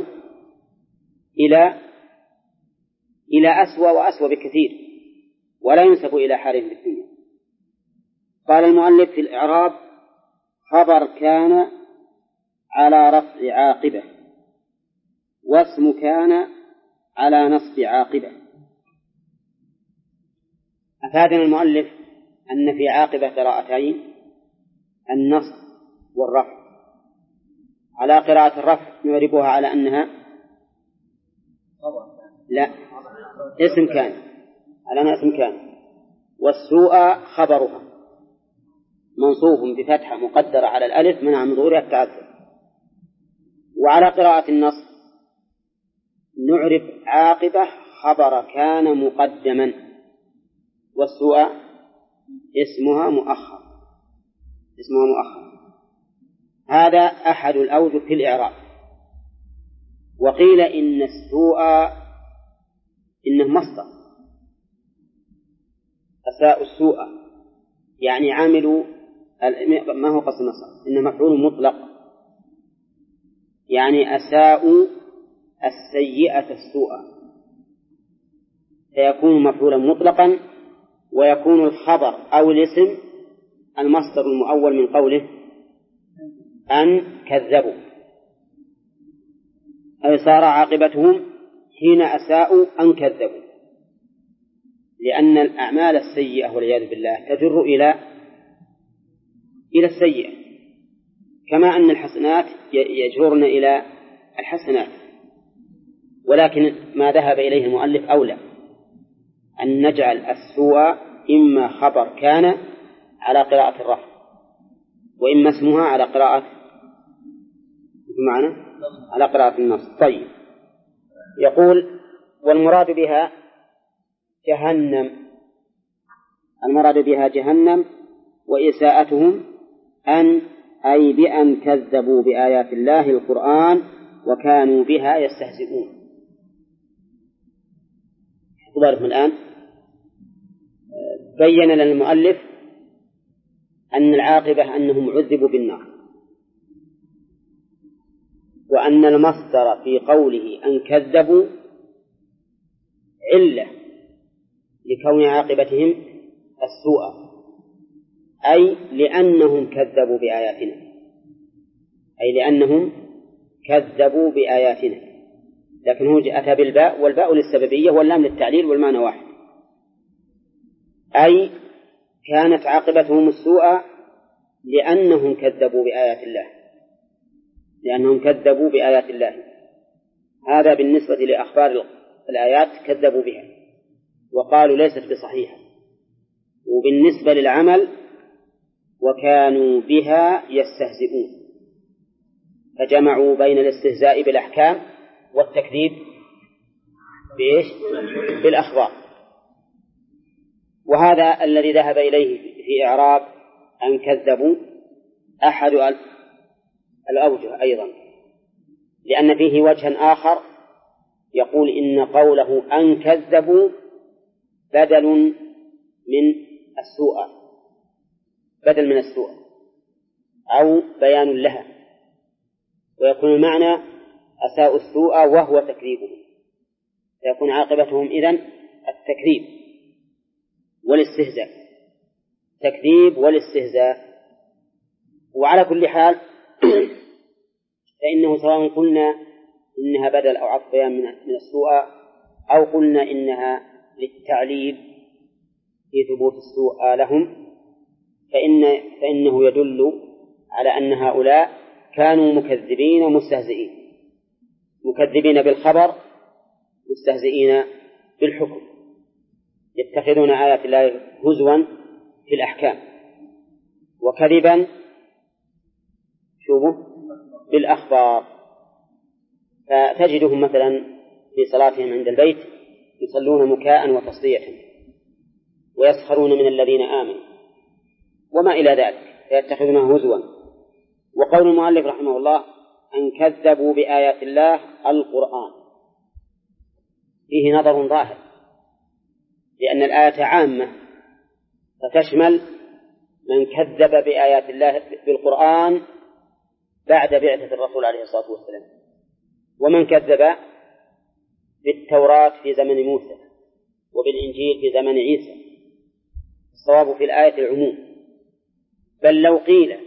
إلى أسوأ وأسوأ بكثير، ولا ينسب إلى حالهم في الدنيا. قال المؤلف في الإعراب خبر كان على رفع عاقبة، واسم كان على نصب عاقبة. أفادنا المؤلف أن في عاقبة قراءتين، النصب والرفع. على قراءة الرفع نعربها على أنها لا اسم كان، على أنها اسم كان، والسوء خبرها منصوب بفتحة مقدرة على الألف منع من ظهورها التعذر. وعلى قراءة النصب نعرف عاقبة خبر كان مقدما، والسوء اسمها مؤخر. هذا أحد الأوجه في الإعراب. وقيل إن السوء إنه مصدر، أساء السوء يعني عاملوا ما هو قصد مصدر، إنه مفعول مطلق، يعني أساءوا السيئة السوء، فيكون مفعولا مطلقا، ويكون الخبر أو الاسم المصدر المؤول من قوله أن كذبوا، أي صار عاقبتهم حين أساءوا أن كذبوا، لأن الأعمال السيئة والعياذ بالله تجر إلى السيئة، كما أن الحسنات يجرن إلى الحسنات. ولكن ما ذهب إليه المؤلف أولى أن نجعل السوء إما خبر كان على قراءة الرفع، وإما اسمها على قراءة النصب. طيب، يقول والمراد بها جهنم، وإساءتهم أي بأن كذبوا بآيات الله القرآن وكانوا بها يستهزئون. اعتباركم الآن بين لنا المؤلف أن العاقبة أنهم عذبوا بالنار، وأن المصدر في قوله أن كذبوا علة لكون عاقبتهم السوء، أي لأنهم كذبوا بآياتنا، لكن هو أتى بالباء، والباء للسببية واللام للتعليل والمعنى واحد، أي كانت عاقبتهم السوء لأنهم كذبوا بآيات الله. هذا بالنسبة لأخبار الآيات كذبوا بها وقالوا ليست بصحيحة. وبالنسبة للعمل وكانوا بها يستهزئون، فجمعوا بين الاستهزاء بالأحكام والتكذيب بالأخبار. وهذا الذي ذهب إليه في إعراب أن كذبوا أحد الأوجه أيضا، لأن فيه وجها آخر يقول إن قوله أن كذبوا بدل من السوء أو بيان لها، ويكون المعنى أساءوا السوء وهو تكذيبهم، فيكون عاقبتهم إذن التكذيب والاستهزاء. التكذيب والاستهزاء. وعلى كل حال فإنه سواء قلنا إنها بدل أو عطف بيان من السوء، أو قلنا إنها للتعليل في ثبوت السوء لهم، فإنه يدل على أن هؤلاء كانوا مكذبين ومستهزئين، مكذبين بالخبر مستهزئين بالحكم، يتخذون آيات الله هزوا في الأحكام، وكذبا بالأخبار. فتجدهم مثلا في صلاتهم عند البيت يصلون مكاء وتصدية، ويسخرون من الذين آمنوا وما إلى ذلك، فيتخذونه هزوا. وقول المؤلف رحمه الله أن كذبوا بآيات الله القرآن فيه نظر ظاهر، لأن الآية عامة فتشمل من كذب بآيات الله بالقرآن بعد بعثة الرسول عليه الصلاة والسلام، ومن كذب بالتوراة في زمن موسى وبالإنجيل في زمن عيسى. الصواب في الآية العموم، بل لو قيل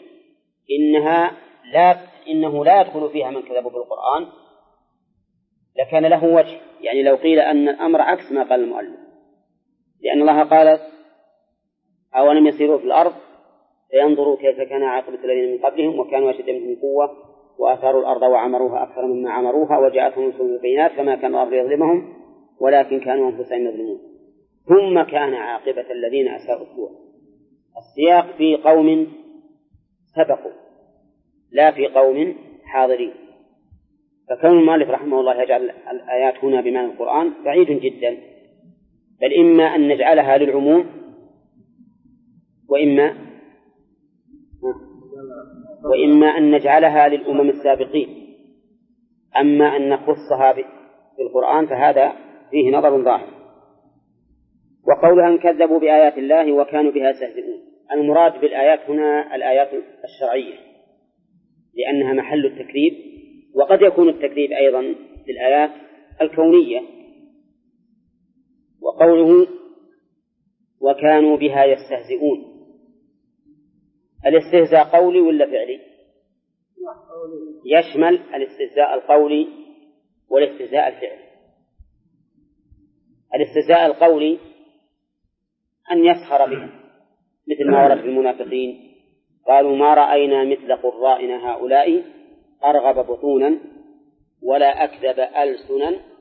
إنه لا يدخل فيها من كذب بالقرآن لكان له وجه، يعني لو قيل أن الأمر عكس ما قال المؤلف، لأن الله قال أولم يسيروا في الأرض فينظروا كيف كان عاقبة الذين من قبلهم وكانوا أشد منهم قوة وآثاروا الأرض وعمروها أكثر مما عمروها وجاءتهم رسل بالبينات فما كان الله ليظلمهم ولكن كانوا أنفسهم يظلمون ثم كان عاقبة الذين أساءوا السوء. السياق في قوم سبقوا لا في قوم حاضرين، فكون المؤلف رحمه الله يجعل الآيات هنا بمعنى القرآن بعيد جدا، بل إما أن نجعلها للعموم وإما أن نجعلها للأمم السابقين، أما أن نخصها بالقرآن فهذا فيه نظر ظاهر. وقولها أن كذبوا بآيات الله وكانوا بها يستهزئون، المراد بالآيات هنا الآيات الشرعية لأنها محل التكذيب، وقد يكون التكذيب أيضا للآيات الكونية. وقوله وكانوا بها يستهزئون، الاستهزاء قولي ولا فعلي؟ يشمل الاستهزاء القولي والاستهزاء الفعلي. الاستهزاء القولي أن يسخر بهم مثل ما ورد في المنافقين قالوا ما رأينا مثل قرائنا هؤلاء أرغب بطونا ولا أكذب ألسنا